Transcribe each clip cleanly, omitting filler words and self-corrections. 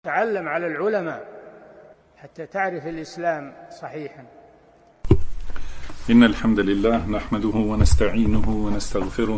تعلم على العلماء حتى تعرف الإسلام صحيحا. إن الحمد لله نحمده ونستعينه ونستغفره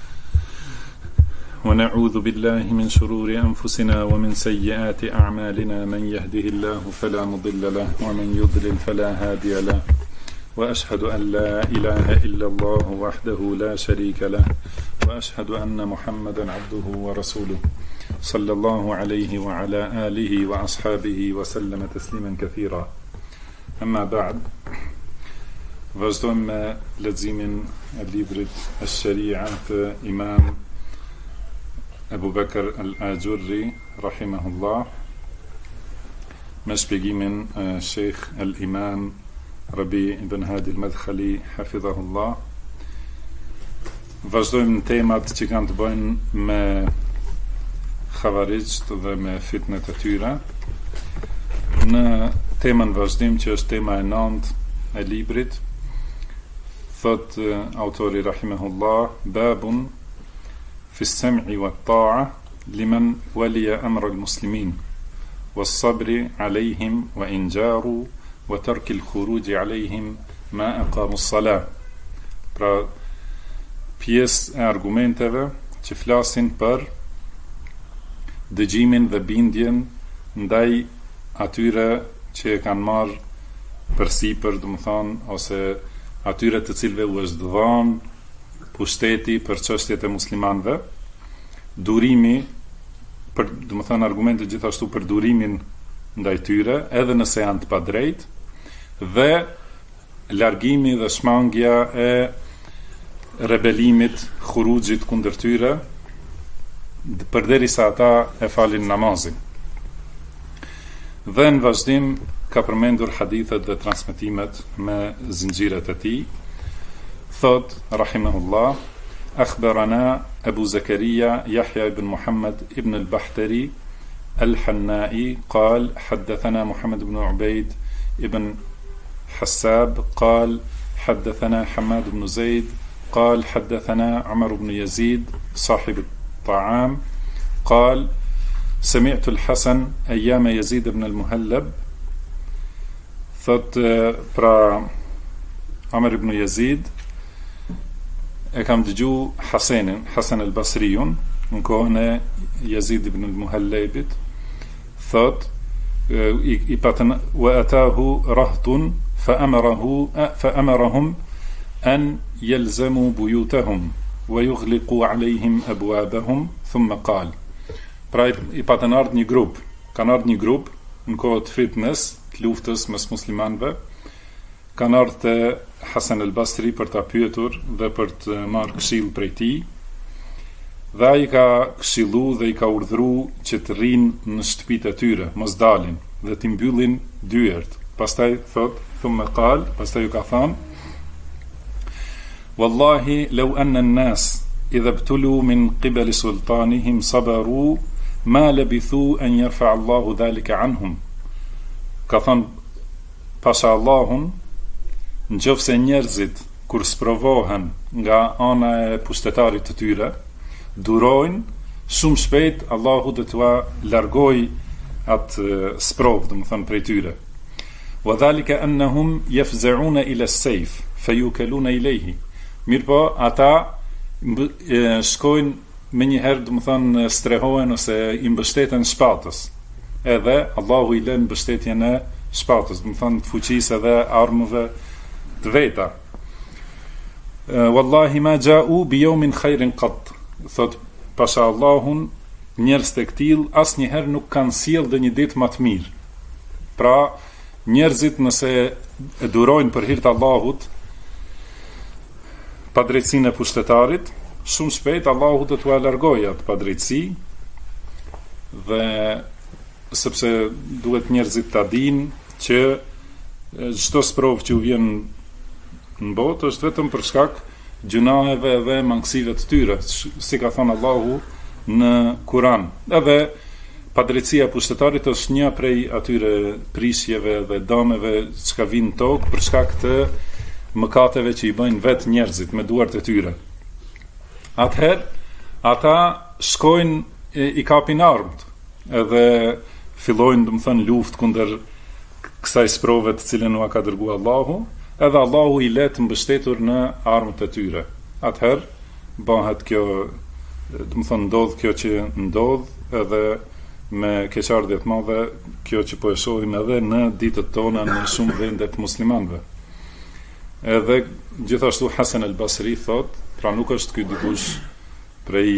ونعوذ بالله من شرور أنفسنا ومن سيئات أعمالنا. من يهده الله فلا مضل له ومن يضلل فلا هادي له، وأشهد أن لا إله إلا الله وحده لا شريك له، وأشهد أن محمدا عبده ورسوله صلى الله عليه وعلى آله وأصحابه وسلم تسليما كثيرا. أما بعد، vazhdojmë me leximin e librit Ash-Sharia të Imam Abu Bakr al-Ajurri rahimahullah, me shpjegimin Sheikh al-Imam Rabi ibn Hadi al-Madkhali hafidhahullah. Vazhdojmë në temat që kanë të bëjnë me Khawarijt dhe me fitnet e tyre. Në temën vazhdim, që është tema e 9 e librit, thot autori rahimahullah: babun fi s-sam'i wa t-ta'a liman waliya amra al-muslimin was-sabri alayhim wa injaru wa tarki al-khuruj alayhim ma aqamu s-salah. Pra, pjesë e argumenteve që flasin për dëgjimin dhe bindjen ndaj atyre që e kanë marrë përsipër, domethënë, ose atyre të cilëve u është dhënë pushteti për çështjet e muslimanëve, durimi për, domethënë, argumente gjithashtu për durimin ndaj tyre, edhe nëse janë të padrejtë, dhe largimi dhe shmangja e rebelimit, xhuruxhit kundër tyre, përderisa ata e falin namazin. Dhe në vazhdim ka përmendur hadithet dhe transmetimet me zinxhiret e tij. Thot rahimahullah: akhbarana Abu Zakaria Yahya ibn Muhammad ibn al-Bahtari al-Hannai قال حدثنا محمد بن عبيد ibn حساب قال حدثنا حماد بن زيد قال حدثنا عمر بن يزيد صاحب الطعام قال سمعت الحسن أيام يزيد بن المهلب. Thot, pra Amr ibn Yazid e kam dëgju Hasan al-Basriun në kohën e Yazid ibn al-Muhallebit. Thot, i patën wa atahu rahtun fa amarahum an yalzamu buyutahum wa yughliqu alayhim abwabahum thumma qal. Pra, i patën ardhur një grup, kanë ardhur një grup në kohë të fitnes, të luftës mes muslimanëve, kanë ardhur te Hasan al-Basri për ta pyetur dhe për të marrë këshill prej tij. Dhe ai ka këshillu dhe i ka urdhëruar që të rrinë në shtëpitë e tyre, mos dalin dhe të mbyllin dyert. Pastaj thot, thumma qal, pastaj u ka thënë: wallahi law anna an-nas idha ibtulu min qibali sultanihim sabaru ma labithu an yarfa Allahu dhalika anhum. Ka thënë, pasha Allahun, nëse njerëzit kur sprovohen nga ana e pushtetarit të tyre, durojnë, shumë shpejt Allahu do t'ua largoj atë sprov, domethënë, prej tyre. Wa dhalika annahum yafza'una ila as-sayf fayukaluna ilayhi. Mirpo ata shkojnë me njëherë, domethënë, strehohen ose i mbështeten shpatës. Edhe Allahu i lën mbështetjen e shpatës, domethënë të fuqisë dhe armëve të veta. Wallahi ma ja'u bi yawmin khairin qat. Thot, pasha Allahun, njerëz të tillë asnjëherë nuk kanë sjellë një ditë më të mirë. Pra, njerëzit nëse e durojnë për hir të Allahut padrejtësinë e pushtetarit, shumë shpejt Allahu do t'ua largojë atë padrejtësi, dhe sepse duhet njerëzit ta dinë që çdo sprov që u vjen në botë është vetëm për shkak gjunaheve dhe mangësive të tyre, si ka thënë Allahu në Kur'an. Edhe padrejtësia e pushtetarit është një prej atyre prishjeve dhe dëmeve që ka vinë në tokë për shkak të mëkateve që i bëjnë vetë njerëzit me duart e tyre. Atëherë ata shkojnë, i kapin armët, edhe fillojnë, domethënë, luftë kundër kësaj sprove të cilën ua ka dërguar Allahu, edhe Allahu i let mbështetur në armët e tyre. Atëherë bëhet kjo, domethënë, ndodh kjo që ndodh edhe me keqardhje të madhe, kjo që po e shohim edhe në ditët tona në shumë vende të muslimanëve. Edhe gjithashtu Hasan al-Basri thot, pra nuk është ky dikush prej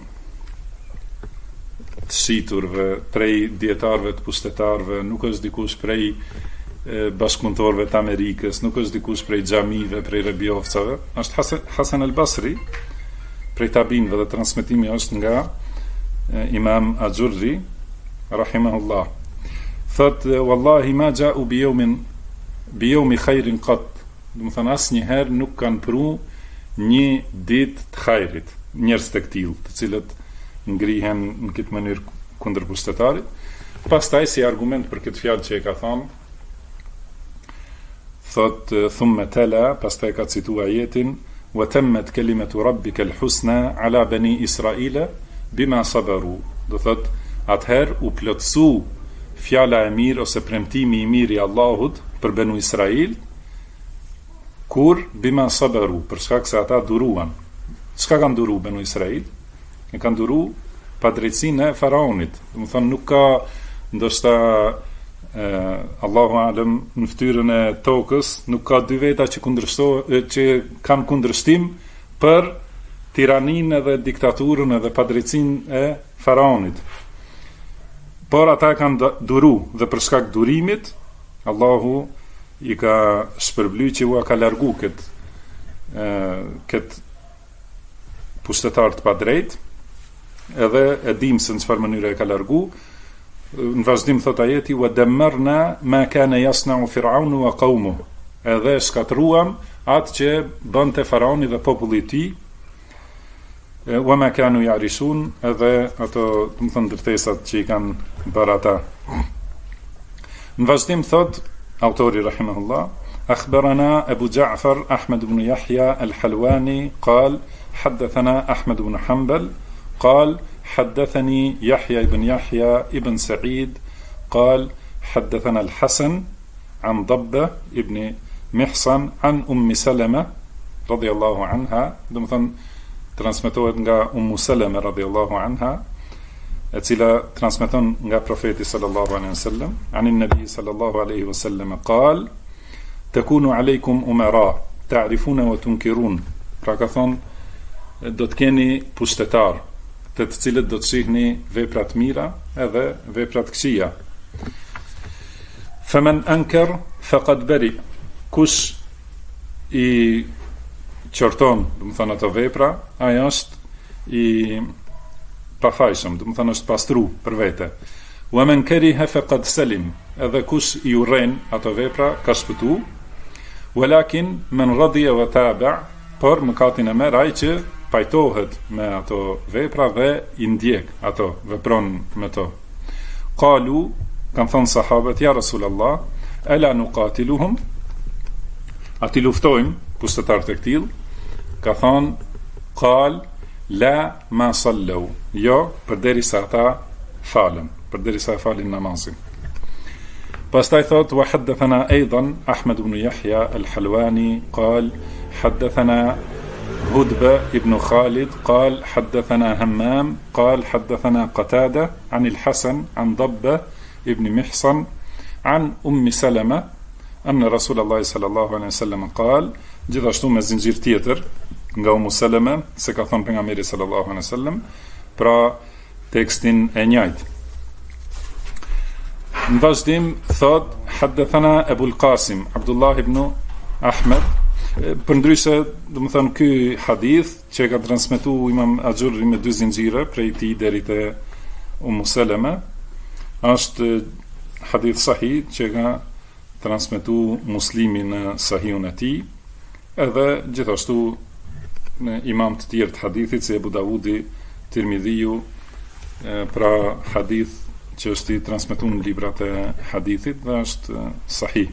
të shiturve, prej dietarëve të pushtetarëve, nuk është dikush prej bashkëpunëtorëve të Amerikës, nuk është dikush prej xhamive, prej rebiofcave, është Hasan al-Basri, prej tabinëve, dhe transmetimi është nga Imam Ajurri rahimahullah. Thot, wallahi ma ja'u bi yawmi khairin qat. Do të thonë asnjëherë nuk kanë pru një ditë të hajrit, njerëz të tillë, të cilët ngrihen në këtë mënyrë kundër pushtetarit. Pastaj si argument për këtë fjalë që e ka thënë, thot thumma tala, pastaj ka cituar ajetin wa tammat kalimatu rabbika al-husna ala bani Israila bima sabaru. Do thot atëherë u plotësu fjala e mirë ose premtimi i mirë i Allahut për Banu Israil, kur bima sabaru, për shkak se ata duruan. Çka kanë duru Banu Israil? E kanë duru pa drejtsinë e faraonit. Do të thonë nuk ka ndoshta Allahu alem në fytyrën e tokës nuk ka dy veta që që kanë kundërshtim për tiraninë edhe diktaturën edhe padrejtsinë e faraonit. Por ata kanë duru dhe për shkak durimit Allahu i ka shpërbly që ua ka largu këtë pushtetar të padrejt, edhe e dim se në çfarë mënyre e ka largu. Në vazhdim thot ajeti wa dammarna ma kana yasna'u fir'aunu wa qaumuhu, edhe shkatruam atë që bënte faraoni dhe populli i tij, wa ma kanu ya'rishun, edhe ato, do të thonë, ndërtesat që i kanë bërë ata. Në vazhdim thot autori rahimahullah, akhbarana Abu Ja'far Ahmad ibn Yahya al-Halwani قال حدثنا أحمد بن حنبل قال حدثني يحيى بن يحيى ابن سعيد قال حدثنا الحسن عن ضبة ابن محصن عن أم سلمة رضي الله عنها. Do të thënë transmetohet nga Salama radhiyallahu anha, e cila transmeton nga profeti sallallahu alaihi wasallam, anin nabi sallallahu alaihi wasallam قال takunu aleikum umara ta'rifuna wa tunkirun. Pra ka thonë, do të keni pushtetar, të cilët do të shihni veprat mira edhe veprat këqija. Faman ankar faqad bari. Kush i qorton, do të thonë, ato vepra, ai është i pafajshëm, do të thonë është pastru për vete. Wa man kariha faqad salim. Edhe kush i urren ato vepra ka shpëtu. Walakin man radiya wa taba, por mëkatin e merr ai që pajtohet me ato vepra dhe i ndjek ato, vepron me to. Qalu, kanë thënë sahabët, ja Rasulallah, ala nuqatiluhum, a ti luftojmë pushtetarët e këtill? Ka thonë, qal la ma sallu, jo përderisa ata falen, përderisa falin namazin. Pastaj thot, wa haddathana aidan Ahmad ibn Yahya al-Halwani قال حدثنا هدبة ابن خالد قال حدثنا همام قال حدثنا قتادة عن الحسن عن ضبة ابن محصن عن سلمة أن رسول الله صلى الله عليه وسلم قال, gjithashtu me zinxhir tjetër nga Salama, se ka thënë pejgamberi sallallahu alaihi wasallam, pra tekstin e njëjtë. Në vazhdim thot, haddathana Abu al-Qasim Abdullah ibn Ahmed. Përndryshe, do të thënë, ky hadith që ka transmetuar Imam Ajurri me dy zinxhire prej tij deri te Salama, është hadith sahih që ka transmetuar Muslimi në Sahihun e tij, edhe gjithashtu në imam të tjerë të hadithit si Abu Davudi, Tirmidhiu, pra hadith që është i transmetuar në librat e hadithit dhe është sahih.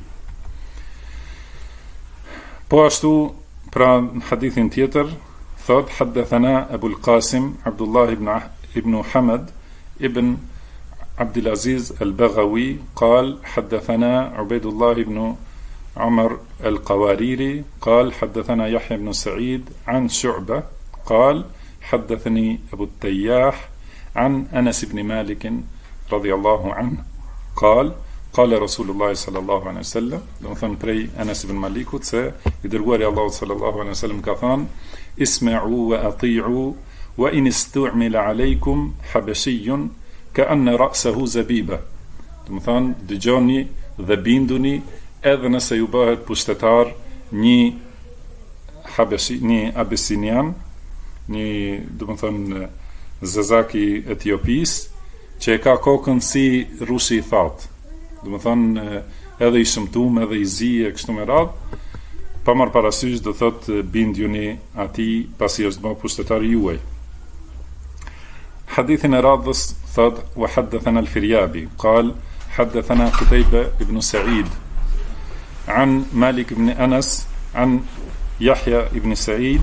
Po ashtu, pra në hadithin tjetër, thot, haddathana Abu al-Qasim Abdullah ibn Hamad ibn عبد العزيز البغوي قال حدثنا عبيد الله بن عمر القواريري قال حدثنا يحيى بن سعيد عن شعبة قال حدثني أبو التياح عن أنس بن مالك رضي الله عنه قال قال رسول الله صلى الله عليه وسلم لمثلا بري أنس بن مالك يدرقوا الله صلى الله عليه وسلم كفان اسمعوا وأطيعوا وإن استعمل عليكم حبشي كأن رأسه زبيبة لمثلا دجوني ذبيندني edhe nëse ju bëhet pushtetar një Habeshi, një Abisinian, një, do të thënë, zezaki Etiopis, që e ka kokën si rushi i thatë. Do të thënë, edhe i shëmtum, edhe i zi e kështu me radhë, pa marrë parasysh do thotë bindjuni atij pasi është bërë pushtetari juaj. Hadithin e radhës thotë, wa haddathana al-Firyabi, qal, haddathana Qutayba ibn Sa'id, عن مالك بن أنس عن يحيى بن سعيد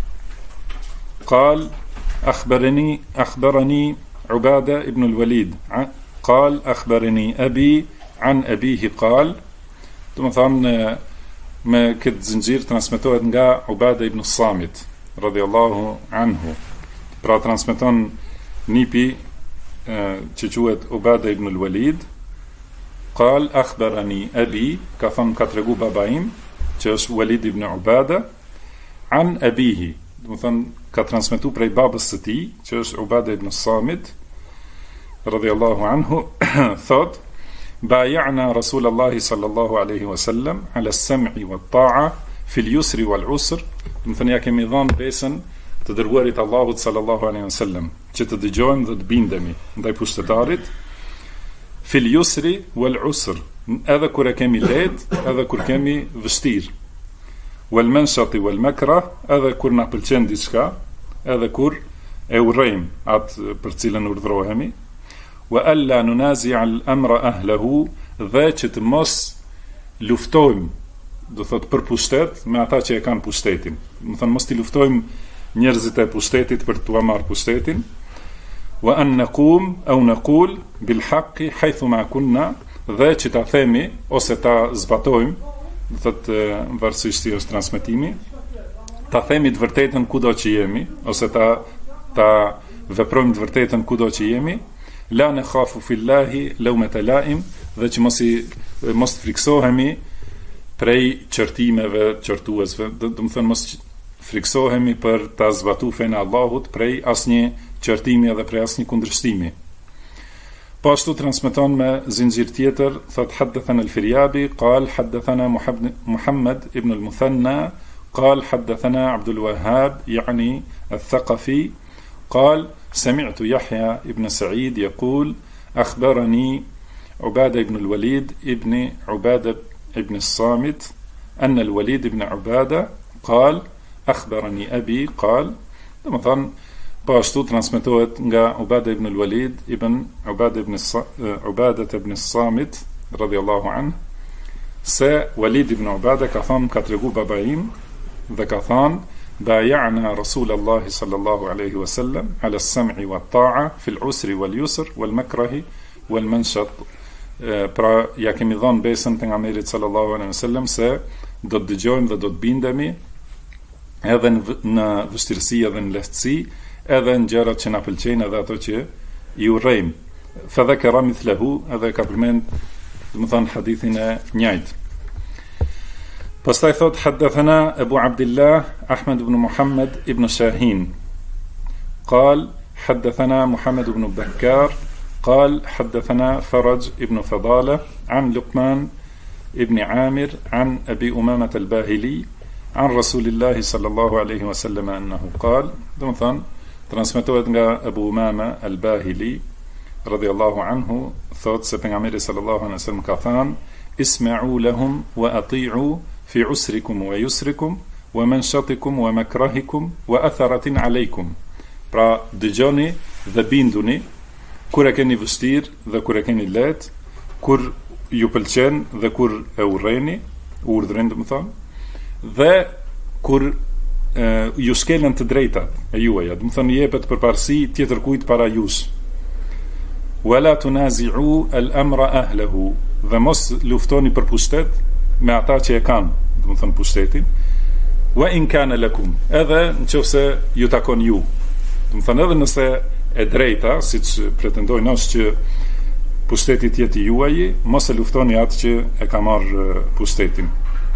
قال أخبرني عبادة بن الوليد قال أخبرني أبي عن أبيه قال مثلا ما كد زنجير ترانسميتوhet nga Ubada ibn Samit radhiyallahu anhu pra transmeton nipi që quhet Ubada ibn al-Walid قال أخبرني أبي كفن كترجو بابايم تشوش وليد بن عبادة عن أبيه مثلا كترانسميتو بري بابس تي تشوش عبادة بن الصامت رضي الله عنه ثوت بايعنا رسول الله صلى الله عليه وسلم على السمع والطاعة في اليسر والعسر مثلا يا كميضان بيسن تدرواريت الله صلى الله عليه وسلم تدجون ضد بيندمي ndaj pushtetarit fil yusri wal usr edhe kur e kemi lehtë edhe kur kemi vështirë wal manshati wal makra edhe kur na pëlqen diçka edhe kur e urrejm atë për cilën urdhrohemi wa alla nunazi' al amra ahlihi dhe që të mos luftojmë do thot për pushtet me ata që e kanë pushtetin do thon mos ti luftojmë njerëzit e pushtetit për t'u marrë pushtetin wa an naqum aw naqul bil haqqi haythu ma kunna dhe që ta themi ose ta zbatojmë do thot varësisht si është transmetimi ta themi të vërtetën kudo që jemi ose ta veprojmë të vërtetën kudo që jemi la nakhafu fillahi lawmata laim dhe që mos friksohemi prej qërtimeve qërtuesve do të thënë mos friksohemi për ta zbatuar fenë Allahut prej asnjë qërtimi edhe prej asnjë kundërshtimi. Po ashtu transmeton me zinxhir tjetër, thot haddathana al-Firyabi, qal haddathana Muhammad ibn al-Muthanna, qal haddathana Abdul Wahhab, يعني الثقفي, قال سمعت يحيى ابن سعيد يقول أخبرني عبادة بن الوليد ابن عبادة ابن الصامت أن الوليد بن عبادة قال أخبرني أبي قال مثلا باشتو transmetohet nga Ubada ibn al-Walid ibn Ubada ibn al-Samit radhiyallahu anhu se Walid ibn Ubada ka thënë ka tregu babaim dhe ka thënë بايعنا رسول الله صلى الله عليه وسلم على السمع والطاعة في العسر واليسر والمكره والمنشط pra ja kemi dhënë besën pejgamberit sallallahu alaihi wasallam se do të dëgjojmë dhe do të bindemi edhe në vështirësi edhe në lehtësi edhe në gjërat që na pëlqejnë edhe ato që i urrejmë. Fa dhakara mithlahu edhe ka përmend domethënë hadithin e njëjtë. Pastaj thot haddathana Abu Abdullah Ahmad ibn Muhammad ibn Shahin قال حدثنا محمد بن بكار قال حدثنا فرج ابن فضالة عن لقمان ابن عامر عن أبي أمامة الباهلي عن رسول الله صلى الله عليه وسلم أنه قال مثلا transmetohet nga Abu Umama al-Bahili radhiyallahu anhu thot se pejgamberi sallallahu alaihi wasallam ka thënë isma'u lahum wa ati'u fi usrikum wa yusrikum wa manshatikum wa makrahikum wa atharatin alaykum pra dëgjoni dhe binduni kur e keni vështirë dhe kur e keni lehtë kur ju pëlqen dhe kur e urreni urdhrin domethënë dhe kur ju skelen të drejtat e juaja, do të thonë jepet përparësi tjetër kujt para jush. wala tunazi'u al-amra ahlahu, dhe mos luftoni për pushtet me ata që e kanë, do të thonë pushtetin, wa in kana lakum, edhe nëse ju takon ju, do të thonë edhe nëse e drejta, siç pretendojnë është që pushteti të jetë juaj, mos e luftoni atë që e ka marrë pushtetin.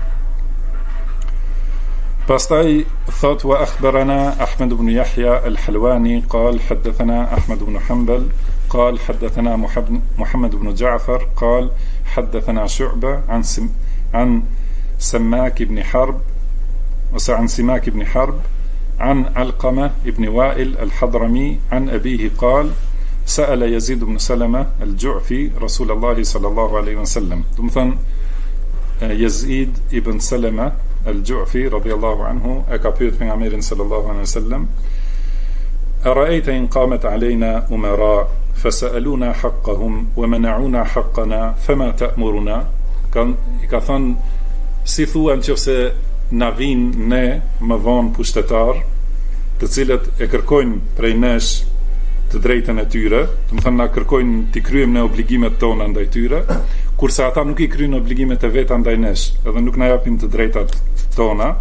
Pastaj thot wa akhbarana Ahmed ibn Yahya al-Halwani قال حدثنا أحمد بن حنبل قال حدثنا محمد بن جعفر قال حدثنا شعبة عن سماك بن حرب عن سماك بن حرب عن علقمة بن وائل الحضرمي عن أبيه قال سأل يزيد بن سلمة الجعفي رسول الله صلى الله عليه وسلم. مثلا يزيد بن سلمة الجعفي رضي الله عنه أكابيت من عمير صلى الله عليه وسلم أرأيت إن قامت علينا أمراء فسألونا حقهم ومنعونا حقنا فما تأمرنا. ka thënë si thuan nëse na vinë ne më vonë pushtetar të cilët e kërkojnë prej nesh të drejtën e tyre, do të thonë na kërkojnë të kryejmë ne obligimet tona ndaj tyre, kurse ata nuk i kryejnë obligimet e veta ndaj nesh, edhe nuk na japin të drejtat tona.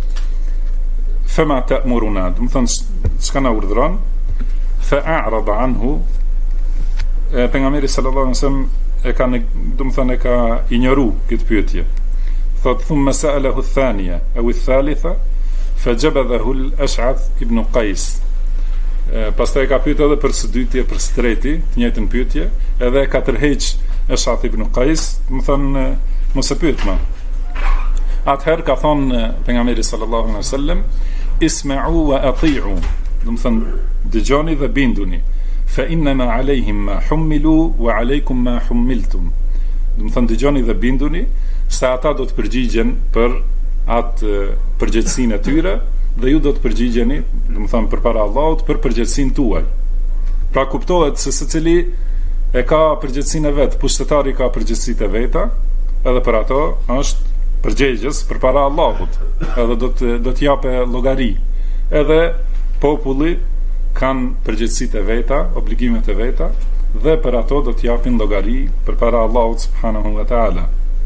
Fema ta'muruna, do të thonë çka na urdhëron, fa a'rada anhu, pejgamberi sallallahu alaihi wasallam e ka, do të thonë e ka injoru këtë pyetje. Thot thumma sa'alahu ath-thaniya aw ath-thalitha fajabadahu al-Ash'ath ibn Qais. Pastaj ka pyetur edhe për së dytje, për së treti, të njëjtën pyetje, edhe ka tërheq Ash'ath ibn Qais, do të thonë mos e pyet më. Atëherë ka thonë pejgamberi sallallahu alaihi wasallam isma'u wa ati'u, do të thonë dëgjoni dhe binduni. Fa innama alejhim ma hummilu wa alejkum ma hummiltum. Do të thonë dëgjoni dhe binduni se ata do të përgjigjen për atë përgjegjësinë e tyre dhe ju do të përgjigjeni, do të thonë përpara Allahut, për përgjegjësinë tuaj. Pra kuptohet se secili e ka përgjegjësinë e vet, pushtetari ka përgjegjësitë e veta, edhe për ato është përgjegjës përpara Allahut, edhe do të japë llogari. Edhe populli kanë përgjegjësitë e veta, obligimet e veta, dhe për ato do të japin llogari përpara Allahut subhanahu wa taala.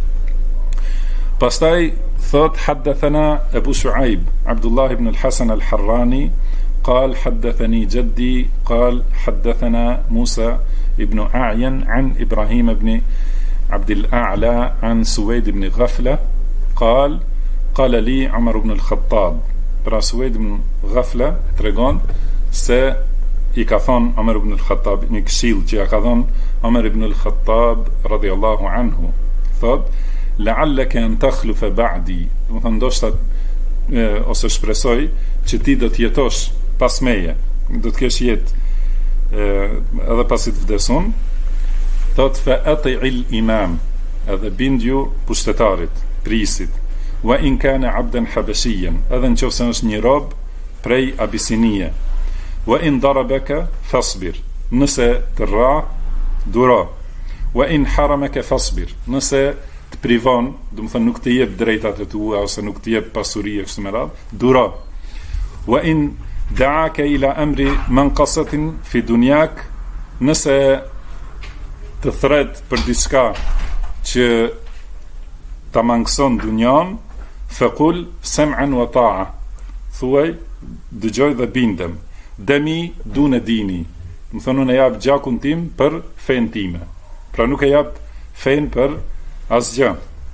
Pastaj thot حدثنا أبو شعيب عبد الله بن الحسن الحراني قال حدثني جدي قال حدثنا موسى بن أعين عن إبراهيم بن عبد الأعلى عن سويد بن غفلة قال قال لي عمر بن الخطاب. Pra Suwaid ibn Ghafla tregon se i ka thonë Umar ibn al-Khattab, një këshill që ja ka thonë Umar ibn al-Khattab radhiyallahu anhu, thot la'allaka an takhlufa ba'di, do të thonë ndoshta ose shpresoj që ti do të jetosh pas meje, do të kesh jetë edhe pasi të vdesun. Thot fa ati'il imam, edhe bindju pushtetarit, prisit, wa in kana 'abdan habashiyan, edhe nëse është një rob prej Abisinie, wa in darabaka fasbir, nëse të rra, duro, wa in haramaka fasbir, nëse të privon, do të thonë nuk të jep drejtat e tua ose nuk të jep pasuri e kështu me radhë, duro. Wa in da'aka ila amri manqasatin fi dunyak, nëse të thret për diçka që ta mangëson dunjan, faqul sam'an wa ta'a, thuaj dëgjoj dhe bindem, demi dune dini, më thonë unë e jap gjakun tim për fen time, pra nuk e jap fen për asgjë.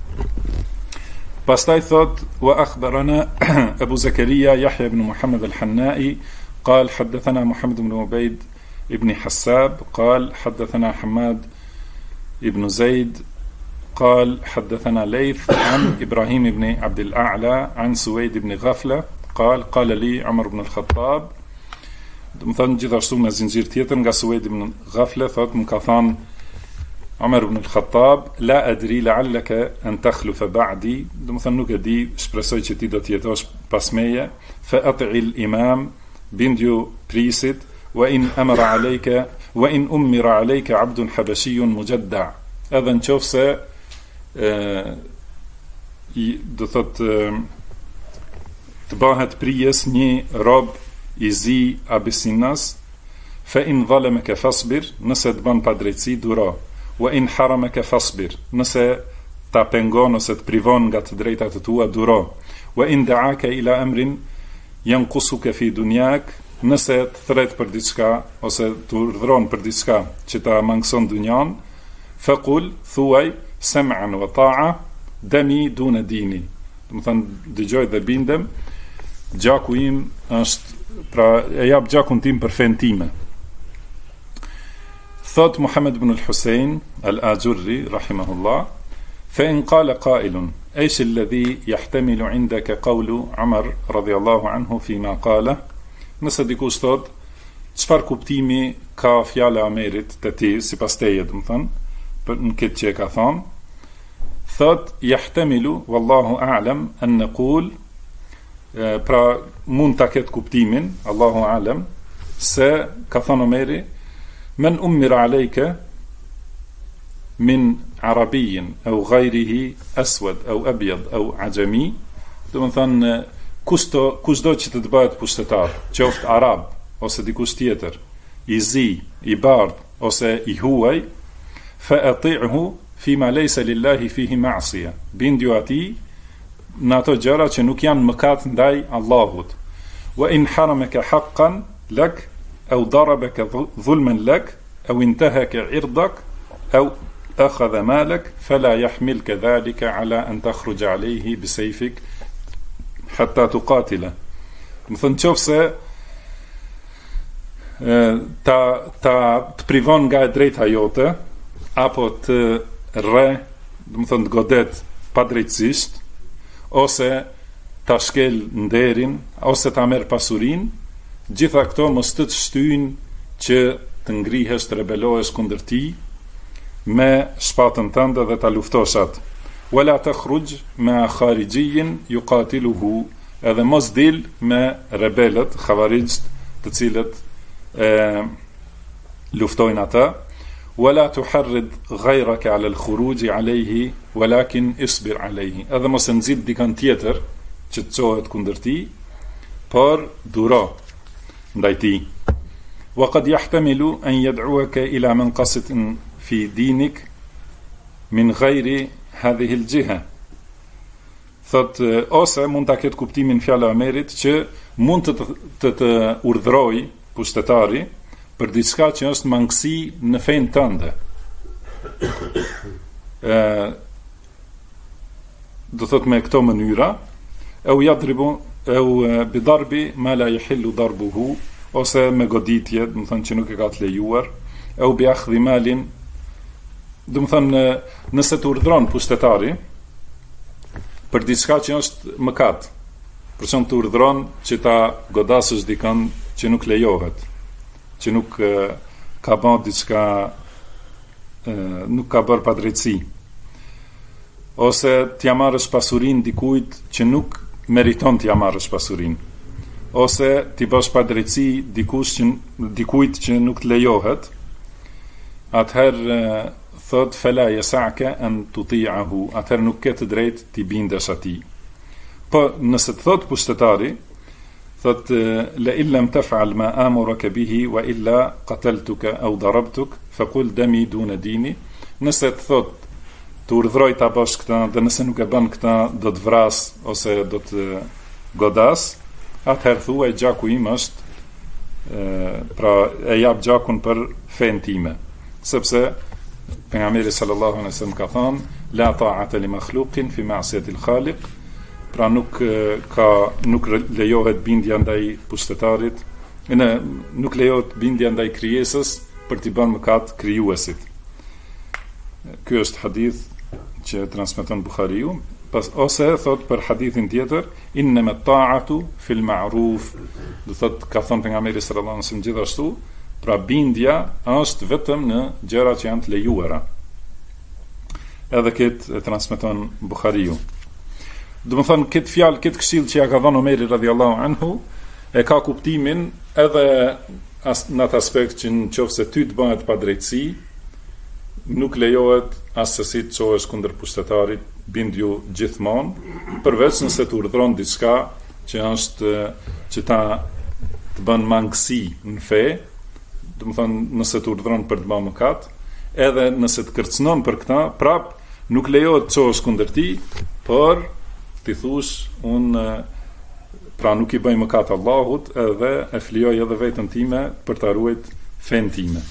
Pastaj thot wa akhbarana Abu Zakaria Yahya ibn Muhammad al-Hannai قال حدثنا محمد بن عبيد ابن حساب قال حدثنا حماد ابن زيد قال حدثنا ليث عن إبراهيم بن عبد الأعلى عن سويد بن غفلة قال قال لي عمر بن الخطاب. Më thënë gjithashtu me zinxhir tjetër nga Suwaid ibn Ghafla, thot më ka thënë Umar ibn al-Khattab la adri la'allaka an takhlufa ba'di, do të thënë nuk e di, shpresoj që ti do të jetosh pas meje, fa ati'il imam, bindju prisit, wa in amara alayka wa in umira alayka 'abdun habashiyun mujadda, edhe nëse do thot të bëhet prijes një rob i zi Abisinas, fa in zalamaka fasbir, nëse të bën padrejtësi duro, wa in haramaka fasbir, nëse ta pengon ose të privon nga të drejtat e tua duro, wa in da'aka ila amrin yanqusuka fi dunyak, nëse të thret për diçka ose të urdhëron për diçka që ta mangëson dunjan, faqul, thuaj sam'an wa ta'a dami duna dini. Do të thënë dëgjoj dhe bindem, gjaku im është, pra e jap gjakun tim për fen time. Thot Muhammed ibn al-Husayn al-Ajurri rahimahullah, fa in qala qailun ايش الذي يحتمل عندك قول عمر رضي الله عنه فيما قال, nëse dikush thot çfarë kuptimi ka fjala e Omerit te ti sipas teje, do të thënë në këtë që e ka thonë, thot yahtamilu wallahu a'lam an naqul, pra mund ta ketë kuptimin Allahu a'lam se ka thonë Omeri men ummira alejke min arabijin au gajrihi aswad au abjad au ajami, do më thënë kushdo që të bëhet pushtetar, qoftë arab ose dikush tjetër, i zi, i bardh ose i huaj, fa ati'hu fima laysa lillahi fihi ma'siya, bindju atij në ato gjëra që nuk janë mëkat ndaj Allahut, wa in haramaka haqqan lak au darabaka dhulman lak au intahaka irdak au أخذ مالك فلا يحملك ذلك على أن تخرج عليه بسيفك حتى تقاتله. Më thënë se ta të privon nga e drejta jote, apo të do të thënë të godet padrejtësisht, ose ta shkel nderin, ose ta merr pasurinë, gjitha këto mos të shtyjnë që të ngrihesh, të rebelohesh kundër tij me shpatën tënde dhe ta luftosh atë. Wala takhruj ma kharijin yuqatiluhu, edhe mos dil me rebelët, xhavarixht, të cilët luftojnë ata. Wala tuharrid ghayraka ala al-khuruj alayhi walakin isbir alayhi, edhe mos e nxit dikën tjetër që të çohet kundër tij, por duro ndaj tij. Wa qad yahtamilu an yad'uaka ila manqasatin fi dinik min ghayri hadhihi al-jiha. Thot ose mund ta ketë kuptimin fjala e Omerit që mund të urdhëroj pushtetari për diçka që është mangësi në fenë tënde. Do thot me këto mënyra, au yadribu au bidarbi ma la yahillu darbuhu, ose me goditje, do të thonë që nuk e ka të lejuar, au bi akhdhi malin, do të thonë nëse të urdhëron pushtetari për diçka që është mëkat, për shembull të urdhëron që ta godasësh dikën që nuk lejohet, që nuk ka bërë diçka, nuk ka bërë padrejtësi, ose t'ja marrësh pasurinë dikujt që nuk meriton t'ja marrësh pasurinë, ose t'i bësh padrejtësi dikujt që nuk të lejohet, atëherë thot fela yasa'ka an tuti'ahu, atëherë nuk ke të drejtë t'i bindesh atij. Po nëse të thot pushtetari, thot la illam taf'al ma amuraka bihi wa illa qataltuka aw darabtuk faqul dami duna dini, nëse të thot të urdhroj ta bësh këtë dhe nëse nuk e bën këtë do të vras ose do të godas, atëherë thuaj gjaku im është, pra e jap gjakun për fen time, sepse pejgamberi sallallahu alaihi wasallam ka thënë la ta'ata li makhluqin fi ma'siyati al-khaliq, pra nuk lejohet bindja ndaj pushtetarit, nuk lejohet bindja ndaj krijesës për t'i bërë mëkat krijuesit. Ky është hadith që transmeton Buhariu, ose thot për hadithin tjetër innama ta'atu fil ma'ruf, do thot ka thënë pejgamberi sallallahu alaihi wasallam gjithashtu, pra bindja është vetëm në gjëra që janë të lejuara. Edhe këtë e transmeton Buhariu. Do të thonë këtë fjalë, këtë këshill që ja ka dhënë Omeri radhiyallahu anhu, e ka kuptimin edhe në atë aspekt që nëse ty të bëhet padrejtësi, nuk lejohet asesi të çohesh kundër pushtetarit, bindju gjithmonë, përveç nëse të urdhëron diçka që është që ta të bën mangësi në fe, do të thonë nëse të urdhëron për të bërë mëkat, edhe nëse të kërcënon për këtë, prap nuk lejohet të çosh kundër tij, por ti thush pra nuk i bëj mëkat Allahut edhe e flijoj edhe veten time për ta ruajt fen time.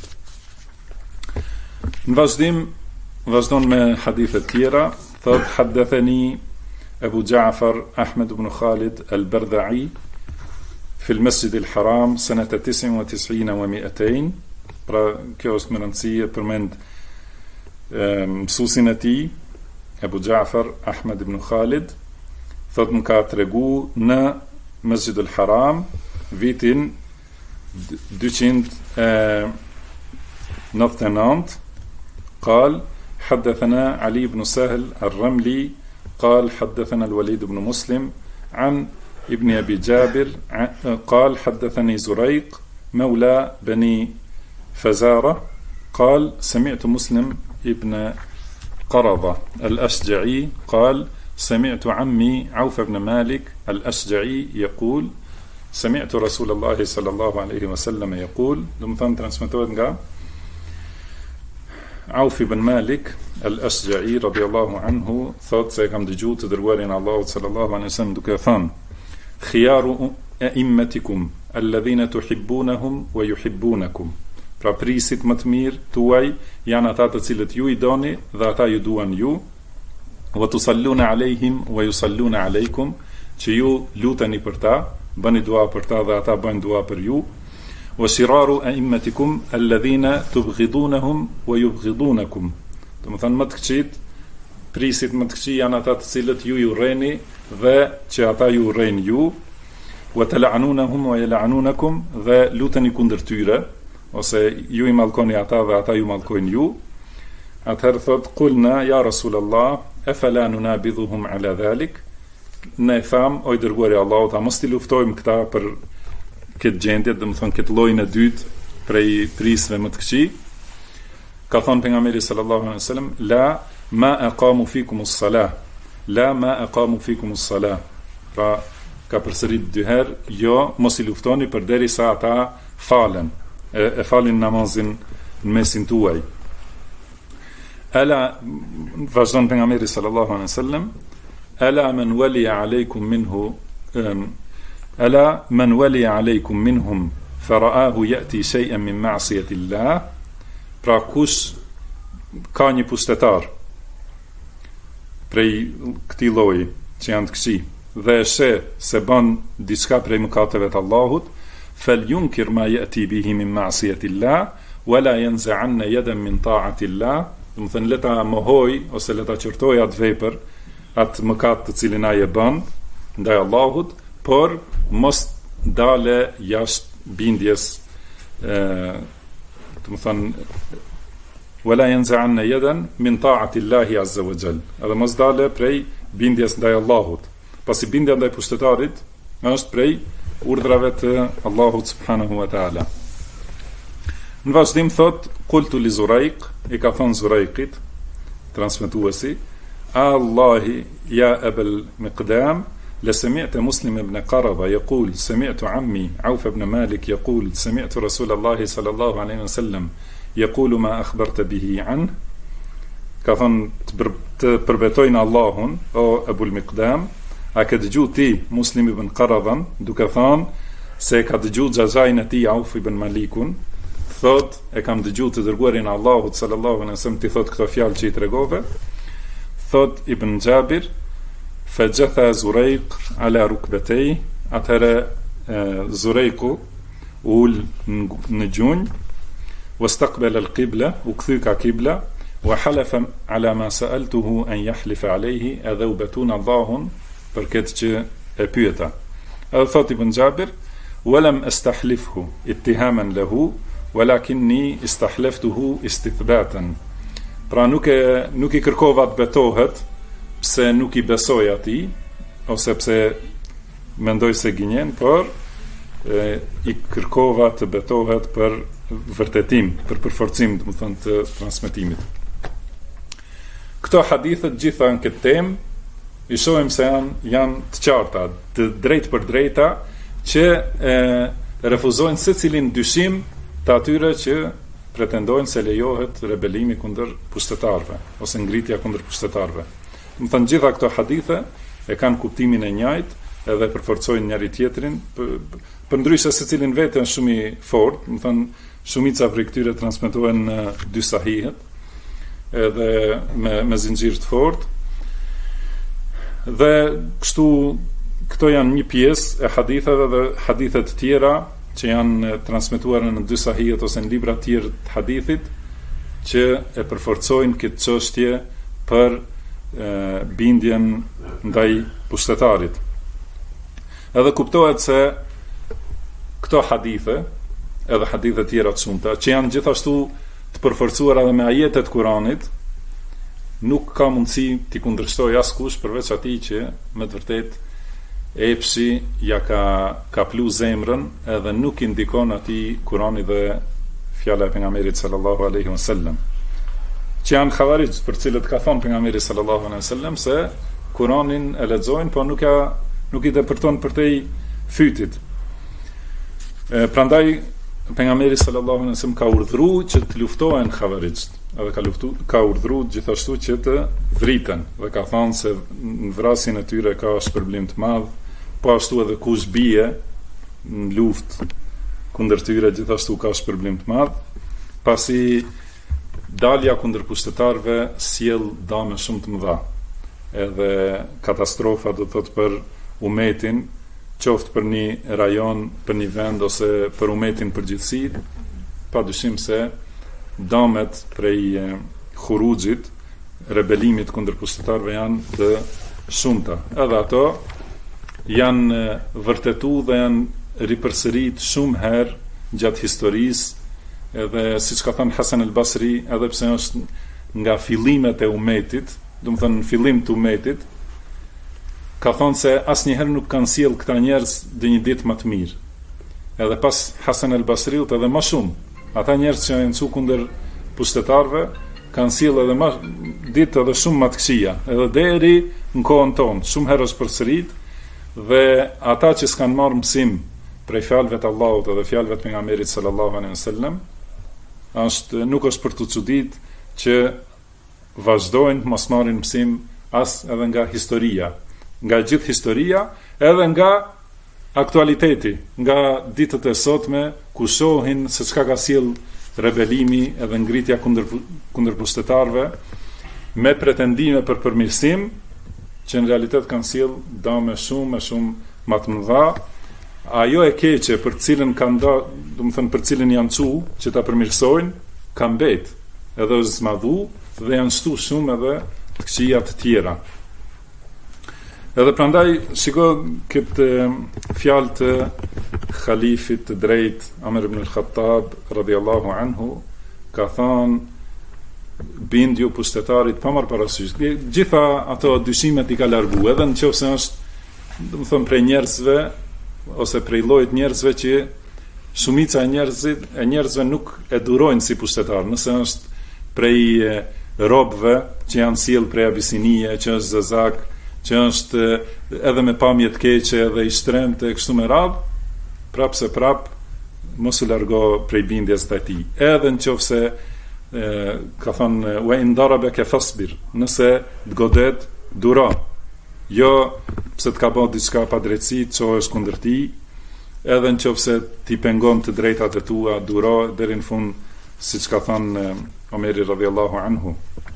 Në vazhdim vazhdon me hadithe tjera, thot haddathani Abu Ja'far Ahmed ibn Khalid al-Bardha'i في المسجد الحرام سنة 99 و200. Pra kjo është më rëndësie përmend mësuesin e tij Abu Ja'far Ahmed ibn Khalid, thot më ka tregu në Masjid al-Haram vitin 299. قال حدثنا علي بن سهل الرملي قال حدثنا الوليد بن مسلم عن ابن أبي جابر قال حدثني زريق مولى بني فزارة قال سمعت مسلم ابن قرضة الأشجعي قال سمعت عمي عوف بن مالك الأشجعي يقول سمعت رسول الله صلى الله عليه وسلم يقول لم ثم ترانسميتوhet Auf ibn Malik al-Ashja'i radiallahu anhu thot se kam dëgju të dërguarin Allahut sallallahu alaihi wasallam duke thënë: "Khiyaru a'immatikum alladhina tuhibbunahum wa yuhibbunakum." Pra prisit më të mirë tuaj janë ata të cilët ju i doni dhe ata ju duan ju. Wa tusalluna alejhim wa yusalluna alejkum, që ju luteni për ta, bëni dua për ta dhe ata bëjnë dua për ju. Wa shiraru a'immatikum alladhina tubghidunahum wa yubghidunakum. Do të thënë më të këqit, prisit më të këqij janë ata të cilët ju i urreni dhe që ata ju urrejnë ju. Wa tal'anunahum wa yal'anunakum, dhe luteni kundër tyre, ose ju i mallkoni ata dhe ata ju mallkojnë ju. Atëherë thot kulna ya Rasulullah afala nunabidhuhum ala dhalik. Ne tham o i dërguari i Allahut, a mos ti luftojmë këta për këtë gjendje, do të thonë këtë llojin e dytë prej prisve më të këqij. Ka thënë pejgamberi sallallahu alaihi wasallam: la ma aqamu fikum as-salah, la ma aqamu fikum as-salah. Pra ka përsërit dy herë, jo, mos i luftoni përderisa ata falen, e falin namazin në mesin tuaj. Ala, vazhdon pejgamberi sallallahu alaihi wasallam: ala man waliya alaykum minhu ألا من ولي عليكم منهم فرآه يأتي شيئا من معصية الله. Pra kush ka një pushtetar prej këtij lloji që janë të këqij dhe e sheh se bën diçka prej mëkateve të Allahut, falyunkir ma yati bihi min ma'siyati Allah wala yanza'anna yadan min ta'ati Allah. Do të thënë leta mohoj ose leta qortoj atë vepër, atë mëkat të cilin ai e bën ndaj Allahut, por mos dale jashtë bindjes, të më thënë wala yanza'anna yadan min ta'ati Allahi azza wa jall, edhe mos dale prej bindjes ndaj Allahut, pasi bindja ndaj pushtetarit është prej urdhrave të Allahut subhanahu wa ta'ala. Në vazhdim thot qultu li Zuraiq, i ka thënë Zuraiqit transmetuesi: Allahi ya Abul Miqdam لسمعت مسلم بن قرضة يقول سمعت عمي عوف بن مالك يقول سمعت رسول الله صلى الله عليه وسلم يقول ما أخبرت به عنه. Ka thënë të përbetojnë Allahun, o Abul Miqdam, a ka dëgju ti Muslim ibn Qaradhan, duke thënë se ka dëgju xhaxhain e tij Auf ibn Malikun, thot e kam dëgju të dërguarin Allahut sallallahu alaihi wasallam ti thot këto fjalë që i tregove. Thot Ibn Jabir: فجثى زريق على ركبتيه. Atëherë Zuraiku ul në gjunj, واستقبل القبلة, u kthy ka kibla, وحلف على ما سألته أن يحلف عليه, edhe u betun Allahun për këtë që e pyeta. Edhe thot Ibn Jabir: ولم استحلفه اتهاما له ولكني استحلفته استثباتا. Pra nuk i kërkova të betohet pse nuk i besoj atij ose pse mendoj se gënjen, por i kërkova të betohet për vërtetim, për përforcim, do të thonë, të transmetimit. Këto hadithe gjitha në këtë temë i shohim se janë të qarta, të drejtë për drejta, që refuzojnë secilin dyshim të atyre që pretendojnë se lejohet rebelimi kundër pushtetarëve ose ngritja kundër pushtetarëve. Më thënë, gjitha këto hadithe e kanë kuptimin e njëjtë edhe përforcojnë njëri tjetrin, përndryshe secilin vetë është shumë i fortë, më thënë, shumica prej këtyre transmetohen në dy sahihet, edhe me zinxhir të fortë. Dhe kështu këto janë një pjesë e haditheve dhe hadithe të tjera që janë transmetuar në dy sahihet ose në libra të tjerë të hadithit që e përforcojnë këtë çështje për bindjen ndaj pushtetarit. Edhe kuptohet se këto hadithe, edhe hadithe tjera të shumta, që janë gjithashtu të përforcuara edhe me ajetet të Kuranit, nuk ka mundësi t'i kundërshtoj askush përveç atij që me të vërtetë epshi ja ka plu zemrën edhe nuk indikon atij Kurani dhe fjala e pejgamberit sallallahu alaihi wasallam. Që janë xhavarij, për cilët ka thonë pejgamberi sallallahu alaihi wasallam se Kuranin e lexojnë, po nuk i depërton për te i fytit. Prandaj pejgamberi sallallahu alaihi wasallam ka urdhëruar që të luftohen xhavarijt, edhe ka urdhëruar gjithashtu që të vriten, dhe ka thënë se në vrasjen e tyre ka shpërblim të madh, po ashtu edhe kush bie në luftë kundër tyre gjithashtu ka shpërblim të madh, pasi dalja kundër pushtetarëve sjell dëme shumë të mëdha. Edhe katastrofa do thotë për umetin, qoftë për një rajon, për një vend ose për umetin përgjithësi, padyshim se dëmet prej khuruxhit, rebelimit kundër pushtetarëve janë të shumta. Edhe ato janë vërtetuar dhe janë ripërsërit shumë herë gjatë historisë, edhe siç ka thënë Hasan al-Basri, edhe pse është nga fillimet e umetit, do të thënë në fillim të umetit, ka thonë se asnjëherë nuk kanë sjell këta njerëz dhe një ditë më të mirë. Edhe pas Hasan al-Basriut edhe më shumë, ata njerëz që janë cu kundër pushtetarëve kanë sjell edhe më ditë edhe shumë më të këqija, edhe deri në kohën tonë, shumë herë është përsërit, dhe ata që s'kan marrë mësim prej fjalëve të Allahut edhe fjalëve të pejgamberit sallallahu alaihi wasallam, nuk është për të çudit që vazhdojnë të mos marrin mësim as edhe nga historia, nga gjithë historia, edhe nga aktualiteti, nga ditët e sotme, ku shohin se çka ka sjell rebelimi edhe ngritja kundër pushtetarëve, me pretendime për përmirësim, që në realitet kanë sjell dëme shumë më të mëdha. Ajo e keqe për cilën kanë do të thënë për cilën janë çu që ta përmirësojnë, ka mbet, edhe është zmadhu dhe janë shtu shumë edhe të këqija të tjera. Edhe prandaj shiko këtë fjalë të khalifit të drejt Amr ibn al-Khattab radhiyallahu anhu, ka thënë bindju pushtetarit pa marrë parasysh. Gjitha ato dyshimet i ka largu, edhe nëse është do të thënë prej njerëzve ose prej llojit njerëzve që shumica e njerëzve nuk e durojnë si pushtetar, nëse është prej robëve që janë sjell prej Abisinie, që është zezak, që është edhe me pamje të keqe edhe i shtremtë kështu me radhë, prap mos u largo prej bindjes së tij. Edhe nëse ka thënë wa in darabaka fasbir, nëse të godet, duro. Jo pse të ka bërë diçka pa drejtësi, çohesh kundër tij, edhe nëse ti pengon të drejtat e tua, duro deri në fund, siç ka thënë Omeri radhiyallahu anhu.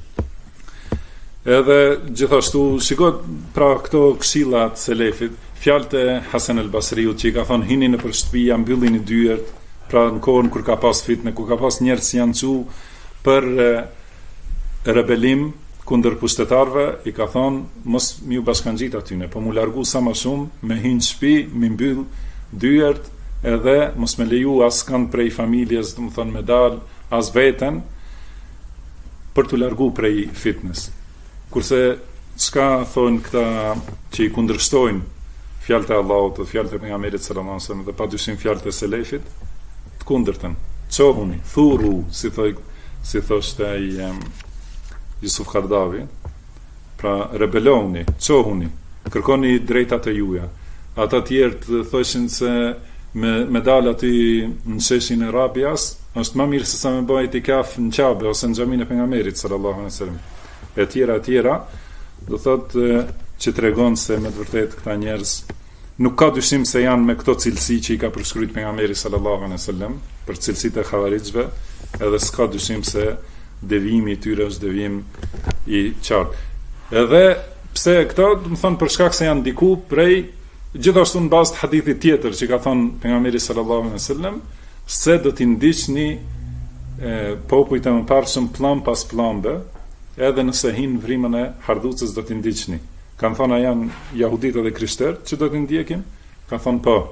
Edhe gjithashtu shikoj pra këto këshilla të selefit, fjalët e Hasan al-Basriut që i ka thonë hini në për shtëpia, mbyllin i dyert, pra në kohën kur ka pas fitnë, kur ka pas njerëz që janë çu për rebelim kundër pushtetarëve, i ka thonë mos më u bashkangjit atyne, po mu largu sa më shumë, me hynë në shtëpi, me mbyll dyert, edhe mos me leju as kanë prej familjes, do të thonë me dal as veten, për të largu prej fitness. Kurse çka thonë këta që i kundërshtojnë fjalët e Allahut dhe fjalët e pejgamberit sallallahu alajhi wasallam dhe padyshim fjalët e selefit, të kundërtën. Çohuni, thuru, si thoshte ai Yusuf Kardavi, pra rebeloni, çohuni, kërkoni drejtat e juaja. Ata të tjerë të thoshin se me dal aty në sheshin e Rabias, është më mirë se sa me bëj itikaf në Qabe ose në xhaminë e pejgamberit sallallahu alaihi wasallam. E tjera, do thotë që tregon se me të vërtetë këta njerëz nuk ka dyshim se janë me këto cilësi që i ka përshkruajtur pejgamberi sallallahu alaihi wasallam për cilësitë e xhavarixhve, edhe s'ka dyshim se devijimi i tyre është devijim i qartë. Edhe pse këto, do të thonë, për shkak se janë diku prej, gjithashtu në bazë të hadithit tjetër që ka thënë pejgamberi sallallahu alaihi wasallam se do t'i ndiqni popujt e mëparshëm pllumb pas pllumbe, edhe nëse hin vrimën e hardhucës do t'i ndiqni. Kanë thonë a janë jahudit edhe krishterë që do t'i ndjekim? Kanë thonë po.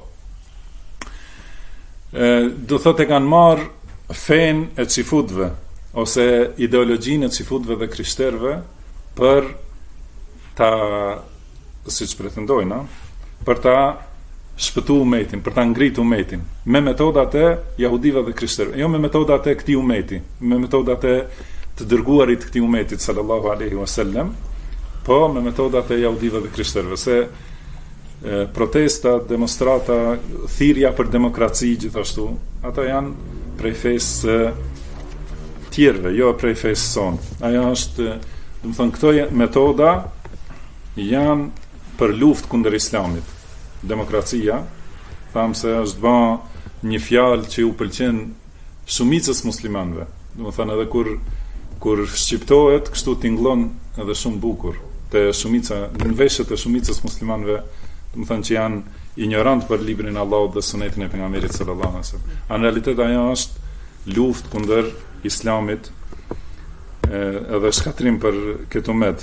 Do thotë e kanë marrë fen e cifutëve ose ideologjinë e cifutëve dhe krishterëve për ta, siç pretendojnë, për ta shpëtu umetin, për ta ngritur umetin, me metodat e jahudive dhe krishterëve, jo me metodat e këtij umeti, me metodat e të dërguarit këtij umetit sallallahu alaihi wasallam, po me metodat e jahudive dhe krishterëve, se protesta, demonstrata, thirrja për demokraci gjithashtu, ata janë prej fesë tjerëve, jo prej fesë sonë. Ajo është, do të thonë, këto metoda janë për luftë kundër islamit. Demokracia, thamë se është ba një fjalë që u pëlqen shumicës muslimanëve. Do të thonë edhe kur shqiptohet, kështu tingëllon edhe shumë bukur te shumica, në veshët e shumicës muslimanëve, do të thonë që janë ignorant për librin e Allahut dhe sunetin e pejgamberit sallallahu alaihi wasallam. Në realitet ajo është luftë kundër islamit, edhe shkatrim për këtë umet.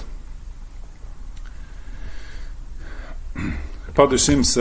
Pa dyshim se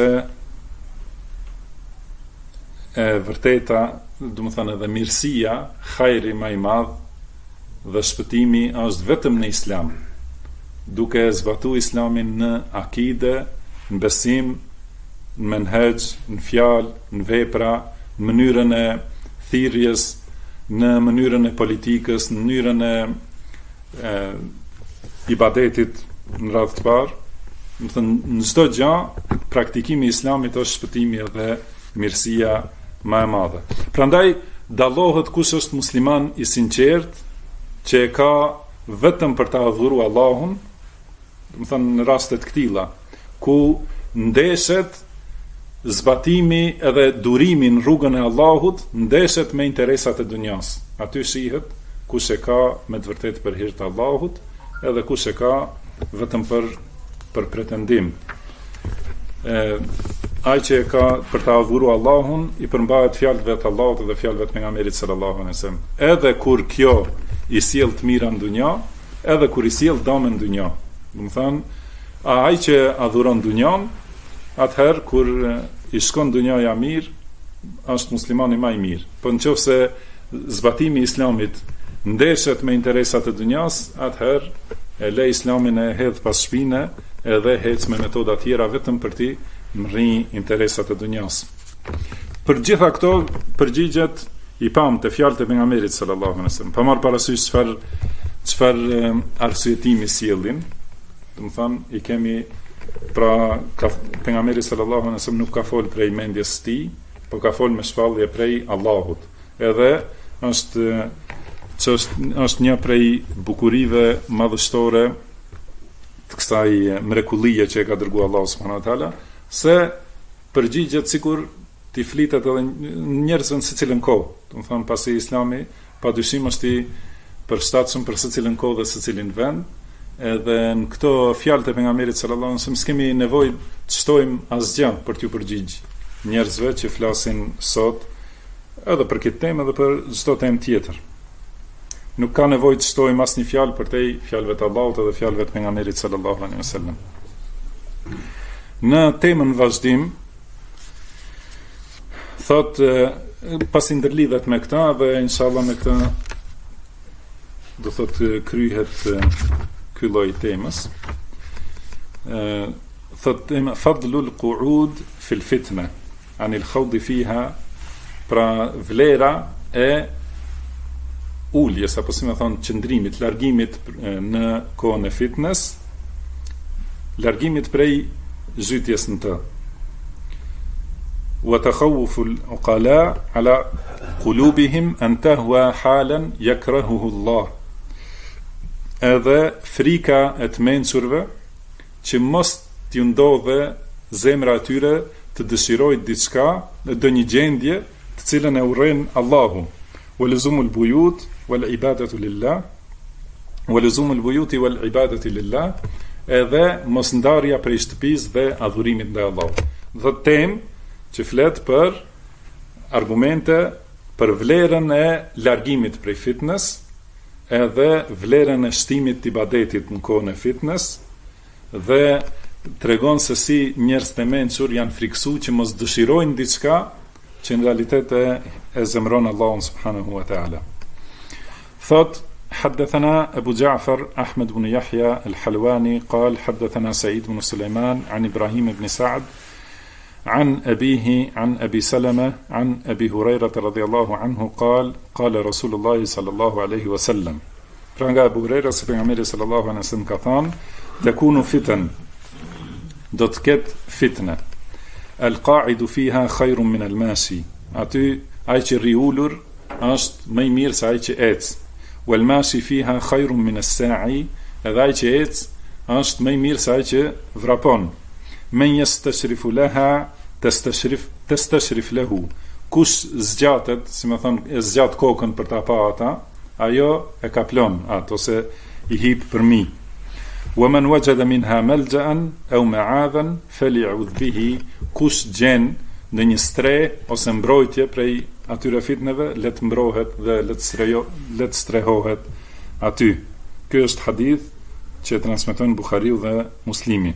e vërteta, do të thonë edhe mirësia, hajri më i madh dhe shpëtimi është vetëm në islam, duke zbatu islamin në akide, në besim, në menhej, në fjalë, në vepra, në mënyrën e thirrjes, në mënyrën e politikës, në mënyrën e ibadetit në radhë të parë. Në çdo gjë, praktikimi i islamit është shpëtimi dhe mirësia më e madhe. Prandaj dallohet kush është musliman i sinqert, që e ka vetëm për ta adhuruar Allahun, do të thonë në raste të këtilla, ku ndeshet zbatimi edhe durimi në rrugën e Allahut, ndeshet me interesat e dunjas. Aty shihet kush e ka me të vërtetë për hir të Allahut, edhe kush e ka vetëm për pretendim. Ai që e ka për ta adhuruar Allahun, i përmbahet fjalëve të Allahut dhe fjalëve të pejgamberit sallallahu alaihi wasallam. Edhe kur kjo i sjell të mira në dunja, edhe kur i sjell dëme në dunja. Do të thonë, ai që adhuron dunjan, atëherë kur i shkon dunjaja mirë, është muslimani më i mirë. Po nëse zbatimi i islamit ndeshet me interesat e dunjas, atëherë e le islamin e hedh pas shpine, edhe hec me metoda tjera vetëm për ti mrri interesat e dunjas. Për gjitha këto përgjigjet i pam të fjalët e pejgamberit sallallahu alaihi wasallam. Pa marr parasysh çfarë arsyetimi sjellin. Do të thonë, i kemi pra pejgamberi sallallahu alaihi wasallam nuk ka fol prej mendjes së tij, por ka fol me shpallje prej Allahut. Edhe është një prej bukurive madhështore të kësaj mrekullie që e ka dërguar Allahu subhanahu wa taala, se përgjigjet sikur t'i flitet edhe njerëzve në secilën kohë. Do të thonë, pasi Islami padyshim është i përshtatshëm për secilën kohë dhe secilin vend, edhe në këto fjalë të pejgamberit sallallahu alaihi wasallam s'kemi nevojë të shtojmë asgjë për t'u përgjigj njerëzve që flasin sot edhe për këtë temë edhe për çdo temë tjetër. Nuk ka nevojë të shtojmë asnjë fjalë për te fjalëve të Allahut dhe fjalëve të pejgamberit sallallahu alaihi wasallam. Në temën vazhdim, thot pasi ndërlidhet me këta dhe inshallah me këta do thot kryhet ky lloj temës. Thot fadlul qu'ud fil fitna anil khawd fiha, pra vlera e uljes, apo si më thonë qëndrimit, largimit në kohën e fitnes, largimit prej zhytjes në të. وتخوف العقلاء على قلوبهم أن تهوى حالا يكرهه الله. Edhe frika e të mençurve që mos t'ju ndodhe zemra atyre të dëshirojë diçka në ndonjë gjendje të cilën e urren Allahu. Waluzumul buyut wal ibadatu lillah. Waluzumul buyuti wal ibadati lillah. Edhe mos ndarja prej shtëpisë dhe adhurimit ndaj Allahut. Dhe temë që flet për argumente për vlerën e largimit prej fitness, edhe vlerën e shtimit të ibadetit në kohën e fitness, dhe tregon se si njerëz të mençur janë friksuar që mos dëshirojnë diçka që në realitet e zemron Allahun subhanahu wa ta'ala. Thot حدثنا أبو جعفر أحمد بن يحيى الحلواني قال حدثنا سعيد بن سليمان عن إبراهيم بن سعد عن أبيه عن أبي سلمة عن أبي هريرة رضي الله عنه قال قال رسول الله صلى الله عليه وسلم. Pra nga Abu Huraira se pejgamberi sallallahu alaihi wasallam ka thënë, takunu fitan, do të ketë fitne. Al-qa'idu fiha khairun min al-mashi. Aty ai që rri ulur është më i mirë se ai që ec. Wal-mashi fiha khairun min as-sa'i. Edhe ai që ec është më i mirë se ai që vrapon. Men yastashrifu laha tastashrif lahu. Kush zgjatet, si më thon, e zgjat kokën për ta pa ata, ajo e kaplon atë ose i hip për mi. Wa man wajada minha malja'an aw ma'adhan faly'udh bihi. Kush gjen në një stre ose mbrojtje prej atyre fitneve, le të mbrohet dhe le të strehohet aty. Ky është hadith që transmeton Buhariu dhe Muslimi.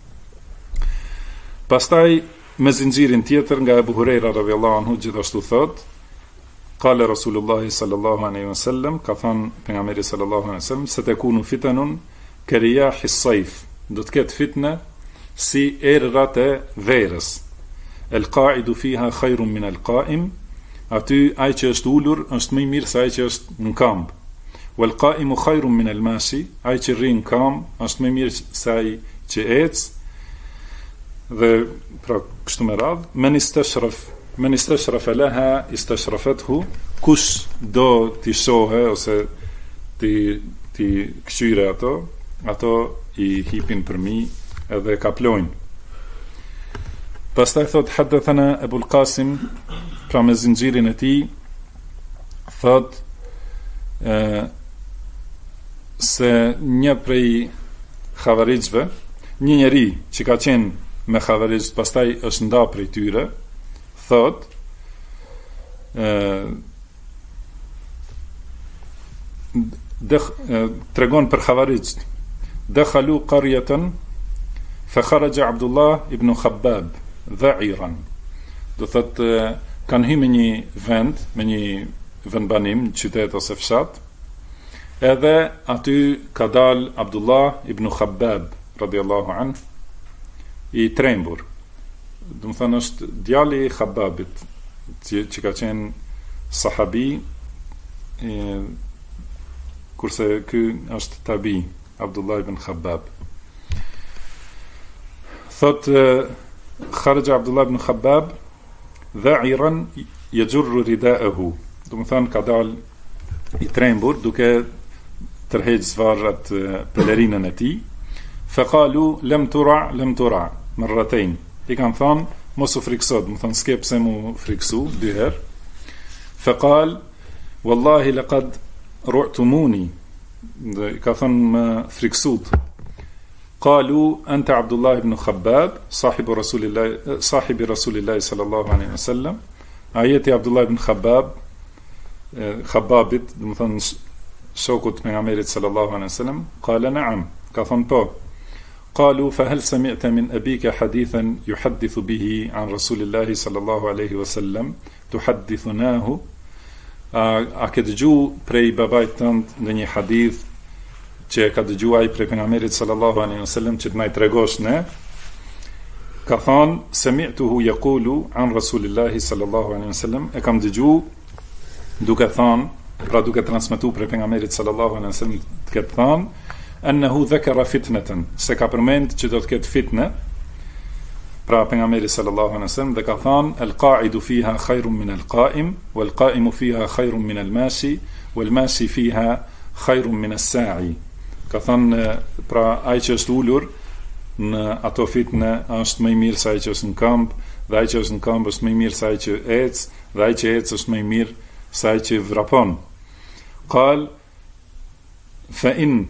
Pastaj me zinxhirin tjetër nga Abu Huraira radhiyallahu anhu gjithashtu thot, qala Rasulullah sallallahu alaihi wasallam, ka thënë pejgamberi sallallahu alaihi wasallam, satakunu fitanun kariyah as-sayf. Do të ketë fitne si errat e verës. El-qa'idu fiha khairun min al-qa'im. Aty ai që është ulur është më i mirë se ai që është në kamp. Wal-qa'imu khairun min al-mashi. Ai që rri në kamp është më i mirë se ai që ec. Dhe pra kështu me radhë, men istashraf laha istashrafethu. Kush do t'i shohe ose t'i këshyre ato i hipin përmi edhe kaplojnë. Pastaj thot haddathana Abu al-Qasim, pra me zinxhirin e tij, thot se një prej xhavarixhve, një njeri që ka qenë me xhavarixh, pastaj është nda prej tyre, thot tregon për xhavarixh, dakhalu qaryatan fa kharaja Abdullah ibn Khabbab dha'iran. Do thot kanë hyrë në një vend, me një vendbanim, një qytet ose fshat, edhe aty ka dal Abdullah ibn Khabbab radhiyallahu anhu i trembur. Do të thonë është djali i Khabbabit, që ka qenë sahabi, kurse ky është tabi, Abdullah ibn Khabbab. Thot kharaja Abdullah ibn Khabbab dha'iran yajurru rida'ahu. Do të thonë ka dal i trembur duke tërheq zvarrat pelerinën e tij. Faqalu lam tura marratayn. I kanë thonë mos u frikso, do të thonë s'ke pse mu friksu dy herë. Faqal wallahi laqad ru'tumuni. I ka thonë më friksut. Qalu anta Abdullah ibn Khabbab sahibi Rasulillah sallallahu alaihi wasallam. Ajeti Abdullah ibn Khabbabit, do të thonë shokut pejgamberit sallallahu alaihi wasallam. Qala na'am, ka thonë po. Qalu fa hal sami'ta min abika hadithan yuhaddithu bihi an Rasulillah sallallahu alaihi wasallam tuhaddithunahu. A ke dëgju prej babait tënd ndonjë hadith që ka dëgjuar prej pejgamberit sallallahu alaihi wasallam që të na i tregosh ne? Ka thonë sami'tuhu yaqulu an Rasulillah sallallahu alaihi wasallam, e kam dëgju duke thonë, pra duke transmetuar prej pejgamberit sallallahu alaihi wasallam të ketë thonë annahu dhakara fitnatan, se ka përmend që do të ketë fitne, pra pejgamberi sallallahu alaihi wasallam dhe ka thënë al-qa'idu fiha khairun min al-qa'im wal-qa'imu fiha khairun min al-mashi wal-mashi fiha khairun min as-sa'i. Ka thënë pra ai që është ulur në ato fitne është më i mirë se ai që është në këmbë, dhe ai që është në këmbë është më i mirë se ai që ec, dhe ai që ec është më i mirë se ai që vrapon. Qal fa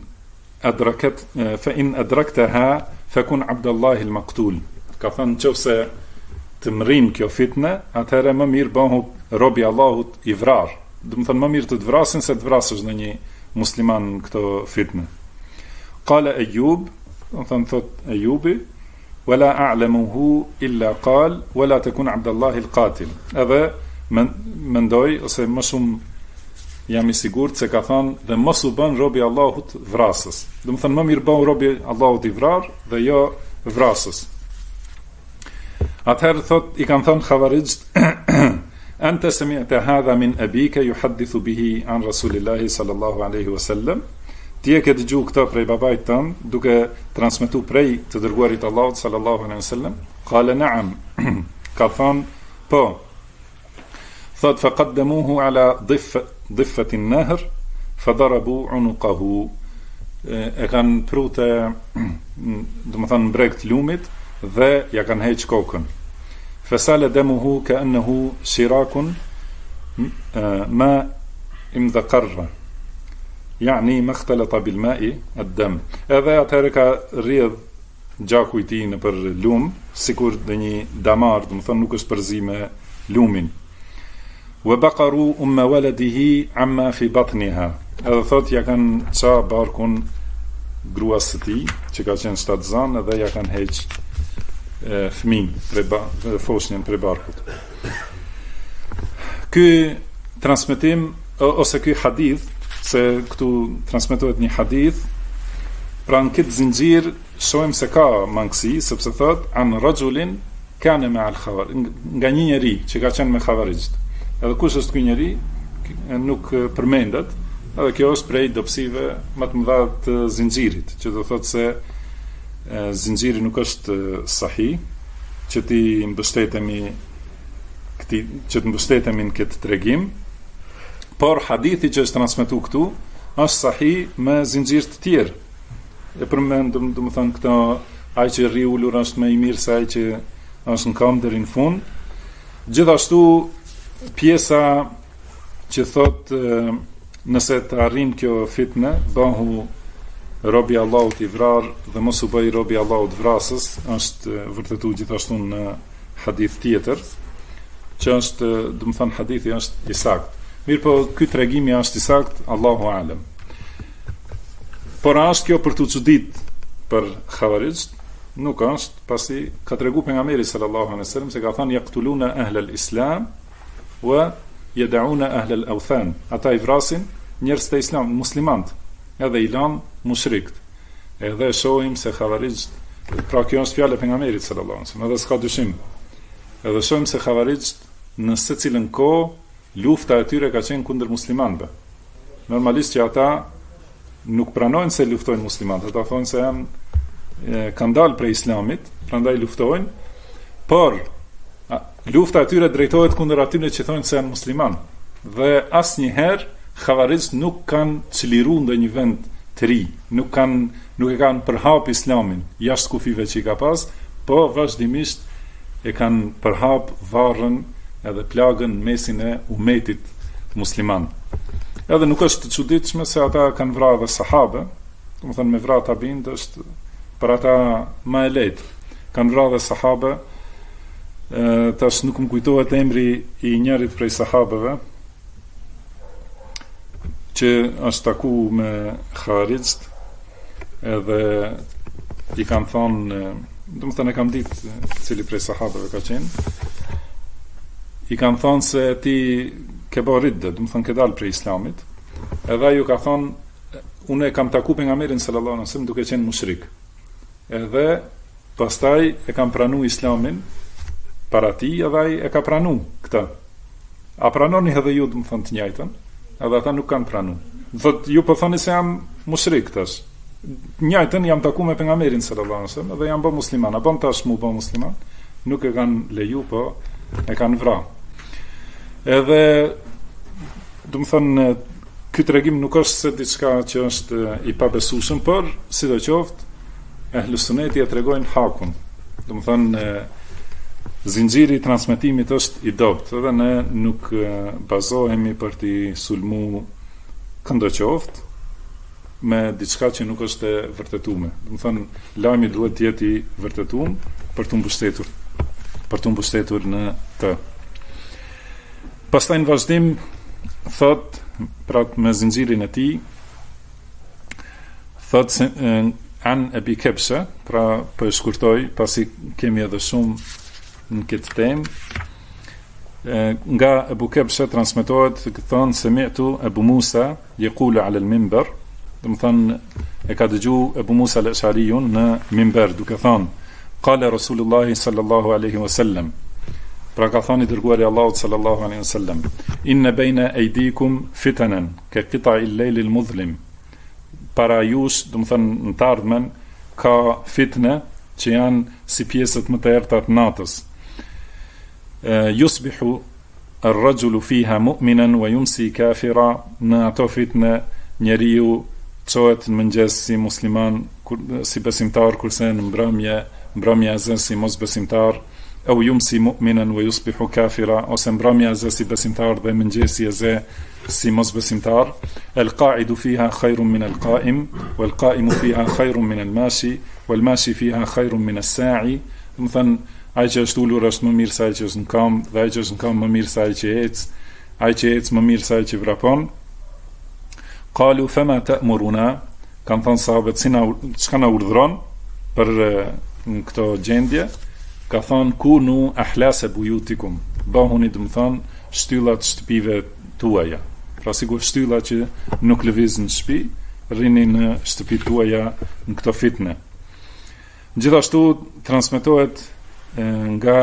in adraktaha fakun Abdullah al-maqtul. Ka thënë nëse të mrin kjo fitne, atëherë më mirë bëhu robi i Allahut i vrar. Do të thënë më mirë të vrasin se të vrasësh në një musliman në këto fitne. Qala Ayub, do të thot Ayubi, wala a'lamuhu illa qal wala takun Abdullah al-qatil. Edhe mendoj ose më shumë jam i sigurt se ka thënë dhe mos u bën robi i Allahut vrasës. Do të thënë më mirë bëhu robi i Allahut i vrar dhe jo vrasës. Atëherë thot, i kanë thënë Khawarijt, anta sami'ta hadha min abika yuhaddithu bihi an Rasulillahi sallallahu alaihi wasallam. Ti e ke dëgjuar këtë prej babait tënd, duke transmetuar prej të dërguarit Allahut sallallahu alaihi wasallam? Qala na'am. Ka thënë, po. Thot faqaddamuhu ala dhiffati an-nahr fadarabu 'unuqahu. E kanë prute, do të thënë bregt lumit dhe ja kanë heq kokën. Fesale demuhu ka ennehu shirakun ma imdhakarra, yani ma khtalata bil ma'i ad-dam. Edhe atëherë ka rrjedh gjaku i tij në për lum, sikur dhe një damar, do të thonë nuk është përzi me lumin. Wa baqaru umma waladihi amma fi batniha. Edhe thot ja kanë ça barkun gruas së tij, që ka qenë shtatzan, edhe ja kanë heq fëmin foshnjën prej barkut. Ky transmetim ose ky hadith, se këtu transmetohet një hadith, pra në këtë zinxhir shohim se ka mangësi, sepse thot an rajulin kana ma al-khawarij, nga një njeri që ka qenë me Khawarijt. Edhe kush është ky njeri nuk përmendet, edhe kjo është prej dobësive më të mëdha të zinxhirit, që do thotë se zinxhiri nuk është sahih, që ti mbështetemi që të mbështetemi në këtë tregim, por hadithi që është transmetuar këtu është sahih me zinxhir të tjerë. E përmend, do të thonë këto, ai që rri ulur është më i mirë se ai që është në këmbë deri në fund. Gjithashtu pjesa që thotë nëse të arrin kjo fitne, bëhu robi Allahut i vrar dhe mos u bëj robi Allahut vrasës, është vërtetuar gjithashtu në hadith tjetër, që është, do të thënë hadithi është i saktë. Mirë po, ky tregimi është i saktë, Allahu alem. Por është kjo për të çudit për Khawarijt? Nuk është, pasi ka treguar pejgamberi sallallahu alaihi wasallam se ka thënë yaqtuluna ahlal islam wa yad'una ahlal awthan. Ata i vrasin njerëz të islam, muslimanët, edhe i lan mushrikt. Edhe shohim se Khawarijt, pra kjo është fjalë e pejgamberit sallallahu alaihi wasallam, edhe s'ka dyshim. Edhe shohim se Khawarijt në secilën kohë lufta e tyre ka qenë kundër muslimanëve. Normalisht që ata nuk pranojnë se luftojnë muslimanët, ata thonë se kanë dalë prej islamit, prandaj luftojnë, por lufta e tyre drejtohet kundër atyre që thonë se janë musliman. Dhe asnjëherë Khawarijt nuk kanë çliruar ndonjë vend të ri, nuk e kanë përhap islamin jashtë kufive që i ka pas, po vazhdimisht e kanë përhap varrën edhe plagën në mesin e umetit musliman. Edhe nuk është të çuditshme se ata kanë vrarë dhe sahabe, do të thënë me vrarë tabin është për ata më e lehtë. Kanë vrarë dhe sahabe, tash nuk më kujtohet emri i njërit prej sahabeve që është taku me Khawarijt, edhe i kanë thonë, do të thënë e kam ditë cili prej sahabeve ka qenë, i kanë thonë se ti ke bërë ridde, do të thënë ke dalë prej islamit, edhe ju ka thonë, unë e kam taku pejgamberin sallallahu alaihi wasallam duke qenë mushrik, edhe pastaj e kam pranu islamin para ti, edhe ai e ka pranu këtë. A pranoni edhe ju, do të thënë të njëjtën? Edhe ata nuk kanë pranu. Thot, ju po thoni se jam mushrik tash. Njëjtën jam taku me pejgamberin sallallahu alaihi wasallam dhe jam bë musliman. A bën tash mu bë musliman? nuk e kanë leju, po e kanë vra. Edhe, do të thënë, ky tregim nuk është se diçka që është i pabesueshëm, por sidoqoftë Ehlus Sunneti e tregojnë hakun. Do të thënë, zinxhiri i transmetimit është i dobët, edhe ne nuk bazohemi për t'i sulmu këndoqoftë me diçka që nuk është e vërtetuar. Do të thënë, lajmi duhet të jetë i vërtetuar për të mbështetur në të. Pastaj në vazhdim thot, pra me zinxhirin e tij, thot se an Abi Kabsha, pra po e shkurtoj pasi kemi edhe shumë në këtë temë. Nga Abu Kabsha transmetohet që thonë sami'tu Abu Musa yaqulu ala al-minbar, do të thonë e ka dëgjuar Abu Musa al-Ash'ariun në minber duke thonë qala Rasulullah sallallahu alaihi wasallam, pra ka thënë i dërguari i Allahut sallallahu alaihi wasallam, inna bayna aydikum fitanan ka qita'i al-layl al-muzlim, para jush, do të thonë në të ardhmen ka fitne që janë si pjesët më të errta të natës. Yusbihu ar-rajulu fiha mu'minan wa yumsi kafira, në ato fitne njeriu çohet në mëngjes si musliman, si besimtar, kurse në mbrëmje azë si mosbesimtar, au yumsi mu'minan wa yusbihu kafira, ose mbrëmje azë si besimtar dhe mëngjesi azë si mosbesimtar. Al-qa'idu fiha khairun min al-qa'im, wal-qa'imu fiha khairun min al-mashi, wal-mashi fiha khairun min as-sa'i. Do të thënë, ai që është ulur është më mirë se ai që është në këmbë, dhe ai që është në këmbë më mirë se ai që ec, ai që ec më mirë se ai që vrapon. Qalu fama ta'muruna, kanë thënë sahabët, çka na urdhëron për në këto gjendje? Ka thënë kunu ahlasa buyutikum, bëhuni, do të thonë, shtyllat shtëpive tuaja. Pra sikur shtylla që nuk lëviz në shtëpi, rrini në shtëpitë tuaja në këto fitne. Gjithashtu transmetohet nga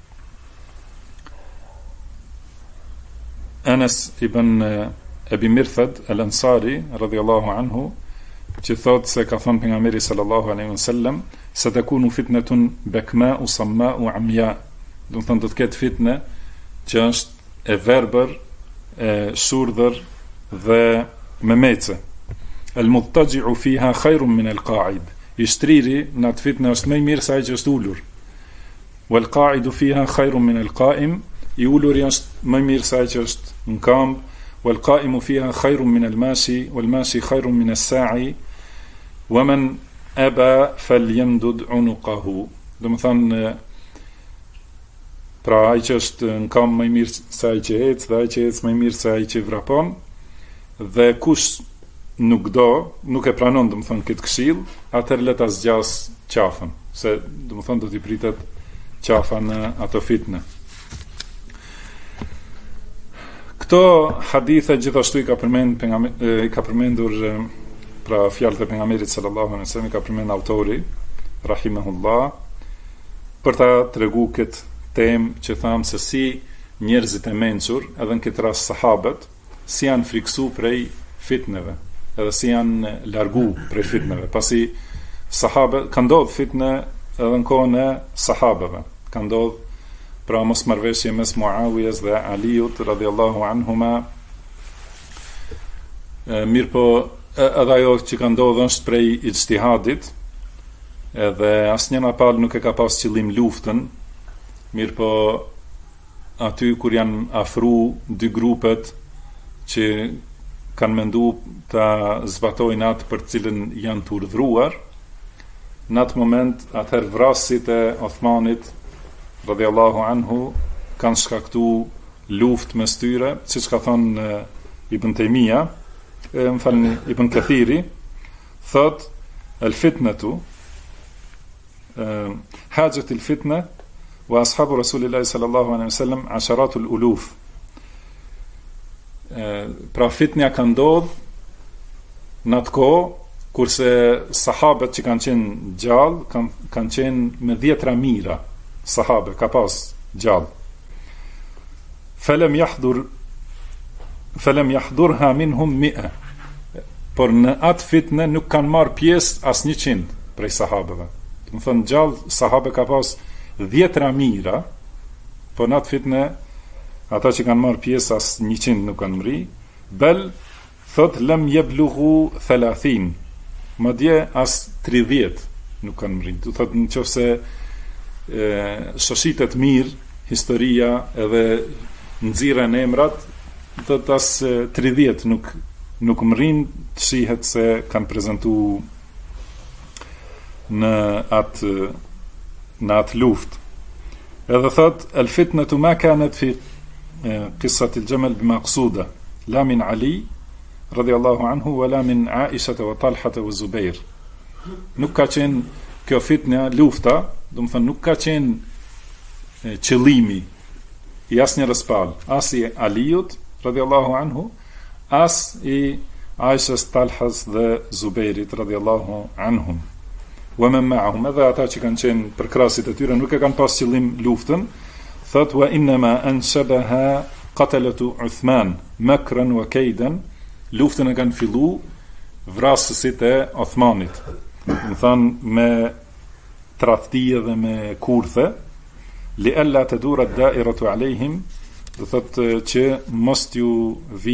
Anas ibn Abi Mirthad al-Ansari radhiyallahu anhu, që thot se ka thënë pejgamberi sallallahu alaihi wasallam, satakunu fitnatun bakma'u samma'u amya, do të thonë do të ketë fitne që është e verbër, e shurdhër dhe me mece. Al-muttaji'u fiha khairun min al-qa'id, i shtriri në atë fitne është më i mirë se ai që është ulur. Wal-qa'idu fiha khairun min al-qa'im, i uluri është më i mirë se ai që është në këmbë. Wal-qa'imu fiha khairun min al-mashi, wal-mashi khairun min as-sa'i, wa man aba falyamdud unuqahu. Do të thonë, pra ai që është në këmbë më i mirë se ai që ec, dhe ai që ec më i mirë se ai që vrapon, dhe kush nuk e pranon, do të thonë, këtë këshill, atëherë le ta zgjas qafën, se do të thonë do t'i pritet qafa në ato fitne. Këto hadithe gjithashtu i ka përmendur pra fjalët e pejgamberit sallallahu alaihi wasallam, i ka përmendur autori rahimahullah, për ta treguar këtë temë që thamë se si njerëzit e mençur, edhe në këtë rast sahabët, si janë friksu prej fitneve, edhe si janë largu prej fitneve, pasi sahabët ka ndodhur fitne edhe në kohën e sahabëve, ka ndodhur pra mosmarrveshje mes Muawijes dhe Aliut radhiyallahu anhuma. Mirëpo edhe ajo që ka ndodhur është prej ijtihadit, edhe asnjëna palë nuk e ka pas qëllim luftën, mirëpo aty kur janë afru dy grupet që kanë mendu ta zbatojnë atë për cilën janë të urdhruar, në atë moment atëherë vrasit e Othmanit radhiyallahu anhu kanë shkaktu luftë mes tyre, siç ka thënë Ibn Taymija, Ibn Kathiri, thot al-fitnatu hajat al-fitna wa ashabu Rasulillahi sallallahu alaihi wasallam asharatul uluf. Pra fitnja ka ndodhur në atë kohë kurse sahabët që kanë qenë gjallë kanë qenë me 10 mijëra sahabe ka pas gjallë. Falem yahdurha minhum 100, por në atë fitne nuk kanë marrë pjesë as 100 prej sahabeve. Do të thonë gjallë sahabe ka pas 10 mira, po në atë fitne, ata që kanë marrë pjesë as 100 nuk kanë mri, bel, thot, lem jeblughu 30, madje as 30 nuk kanë mri. Du thot, në qofë se shoshitet mirë, historia edhe nxirren emrat, thot as 30 nuk mrin, të shihet se kanë prezentu në atë luftë. Edhe thot, el fitnatu ma kanat fi qissat al jamal bi maqsuda, la min Ali radiyallahu anhu wala min Aisha wa Talha wa Zubair. Nuk ka qenë kjo fitna, lufta, do të thënë nuk ka qenë qëllimi i asnjërs palë, as i Aliut radiyallahu anhu, as i Aishas, Talhas dhe Zubairit radiyallahu anhum. Wa man ma'ahum, edhe ata që kanë qenë përkrasit e tyre nuk e kanë pas qëllim luftën. Thot, wa innama anshabaha qatalatu Uthman makran wa kaydan, luftën e kanë fillu vrasësit e Uthmanit, më thanë me tradhtie dhe me kurthe, li alla tadura ad-da'iratu alejhim, do thot që mos t'ju vi,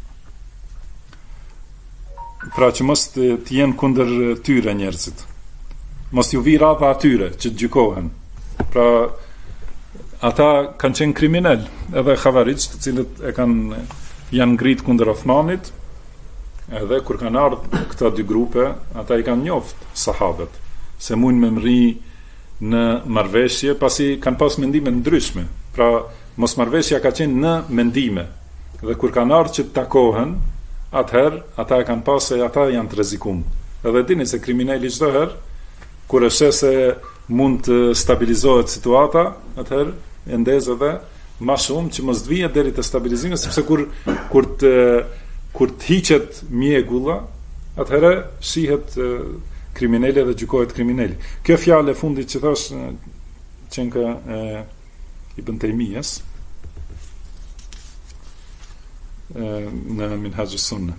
pra që mos t'jen kundër tyre njerëzit, mos t'ju vi radha atyre që të gjykohen. Pra ata kanë qenë kriminal, edhe Khavarij, të cilët janë ngrit kundër Uthmanit, edhe kur kanë ardhur këta dy grupe, ata i kanë njoft sahabët se mund me mri në marrëveshje, pasi kanë pas mendime ndryshme. Pra mos marrëveshja ka qenë në mendime, dhe kur kanë ardhur që të takohen, atëherë ata e kanë pas se ata janë të rrezikum. Edhe dini se kriminali çdo herë kur e sheh se mund të stabilizohet situata, atëherë e ndez edhe më shumë që mos të vijë deri te stabilizimi, sepse kur të hiqet mjegulla, atëherë shihet kriminali dhe gjykohet kriminali. Kjo fjalë e fundit që thash çenka Ibn Taymijes në Minhajus Sunnah.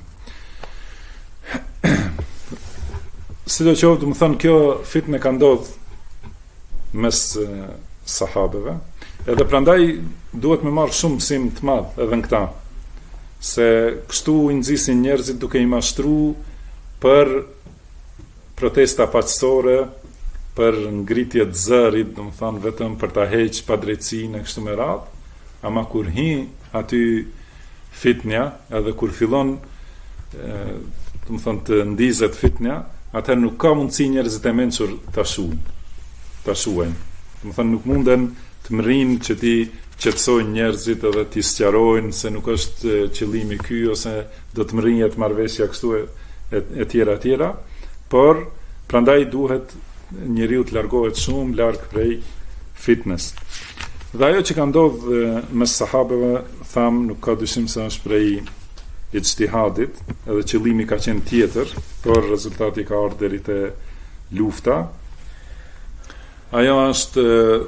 Sidoqoftë, do të thonë, kjo fitnë ka ndodhur mes sahabeve, edhe prandaj duhet me marrë shumë mësim të madh edhe në këta, se kështu i nxisin njerëzit duke i mashtru për protesta paqësore, për ngritje të zërit, do të thonë vetëm për ta heqë padrejtësinë e kështu me radhë, ama kur hi aty fitnja, edhe kur fillon do të thonë të ndizet fitnja, atëherë nuk ka mundësi njerëzit e mençur ta shuajnë. Do të thonë nuk munden të mrinë që ti qetësojnë njerëzit edhe ti sqarojnë se nuk është qëllimi ky, ose do të mrihet marrëveshja kështu e tjera, por prandaj duhet njeriu të largohet shumë larg prej fitnes. Dhe ajo që ka ndodhur mes sahabeve, tham, nuk ka dyshim se është prej ijtihadit, edhe qëllimi ka qenë tjetër, por rezultati ka ardhur deri te lufta. Ajo është,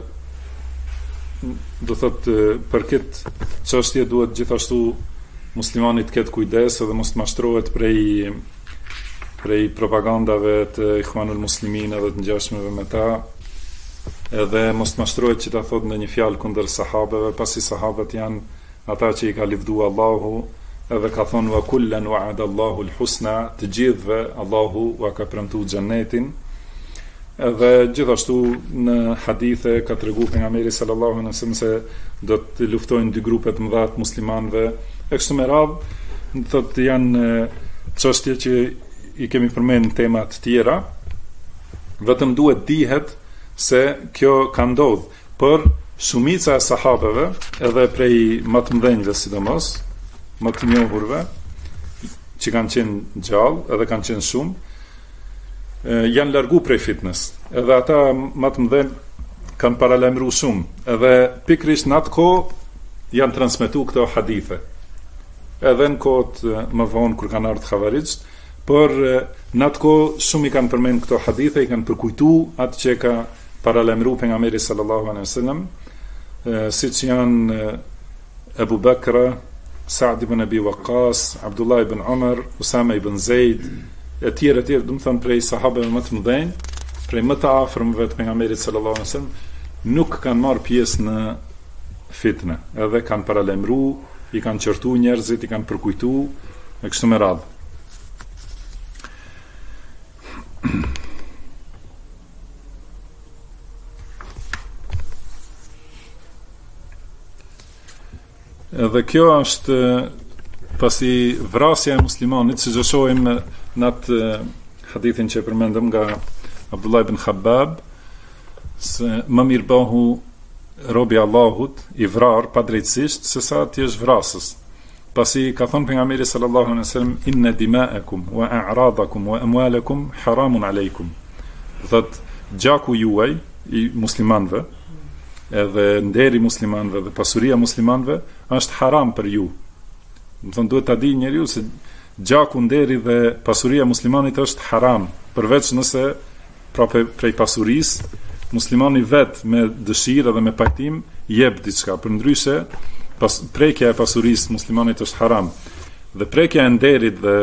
do thotë, për këtë çështje duhet gjithashtu muslimani të ketë kujdes edhe mos të mashtrohet prej propagandave të Ikhwanul Muslimin edhe të ngjashmeve me ta, edhe mos të mashtrohet që ta thotë në një fjalë kundër sahabeve, pasi sahabët janë ata që i ka lëvduar Allahu, edhe ka thonë wa kullan wa'ada Allahu al-husna, të gjithëve Allahu wa ka premtuar xhenetin. Edhe gjithashtu në hadithe ka treguar pejgamberi sallallahu alaihi wasallam se do të luftojnë dy grupe të mëdha të muslimanëve. E kështu me radhë, thotë janë çështje që i kemi përmendur në tema të tjera. Vetëm duhet dihet se kjo ka ndodhur, por shumica e sahabeve, edhe prej më të mëdhenjve sidomos, më të njohurve, që kanë qenë gjallë, edhe kanë qenë shumë, janë largu prej fitnes. Edhe ata më të mëdhenj kanë paralajmëruar shumë, edhe pikërisht në atë kohë janë transmetuar këto hadithe. Edhe në kohët më vonë kur kanë ardhur Khavarij, por në atë kohë shumë i kanë përmend këto hadithe, i kanë përkujtuar atë që ka paralajmëruar pejgamberi sallallahu alaihi wasallam, siç janë Abu Bakr, Sa'd ibn Abi Waqqas, Abdullah ibn Umar, Usama ibn Zaid, e tjerë, do të thonë prej sahabëve më të mëdhenj, prej më të afërmëve të pejgamberit sallallahu alaihi wasallam, nuk kanë marrë pjesë në fitnë, edhe kanë paralajmëru, i kanë qërtu njerëzit, i kanë përkujtu, e kështu me radhë. Edhe kjo është pasi vrasja e muslimanit, si që shohim në atë hadithin që përmendëm nga Abdullah ibn Khabbab, se më mirë bëhu robi Allahut i vrar pa drejtësisht se sa ti është vrasës. Pasi ka thënë pejgamberi sallallahu alaihi wasallam inna dima'akum wa a'radakum wa amwalakum haramun alaykum. Thot gjaku juaj i muslimanëve, edhe nderi muslimanëve dhe pasuria muslimanëve është haram për ju. Do të thonë duhet ta di njeriu se gjaku, nderi dhe pasuria muslimanit është haram, përveç nëse prej pasurisë muslimani vet me dëshirë dhe me pajtim jep diçka. Përndryshe prekja e pasurisë muslimanit është haram. Dhe prekja e nderit dhe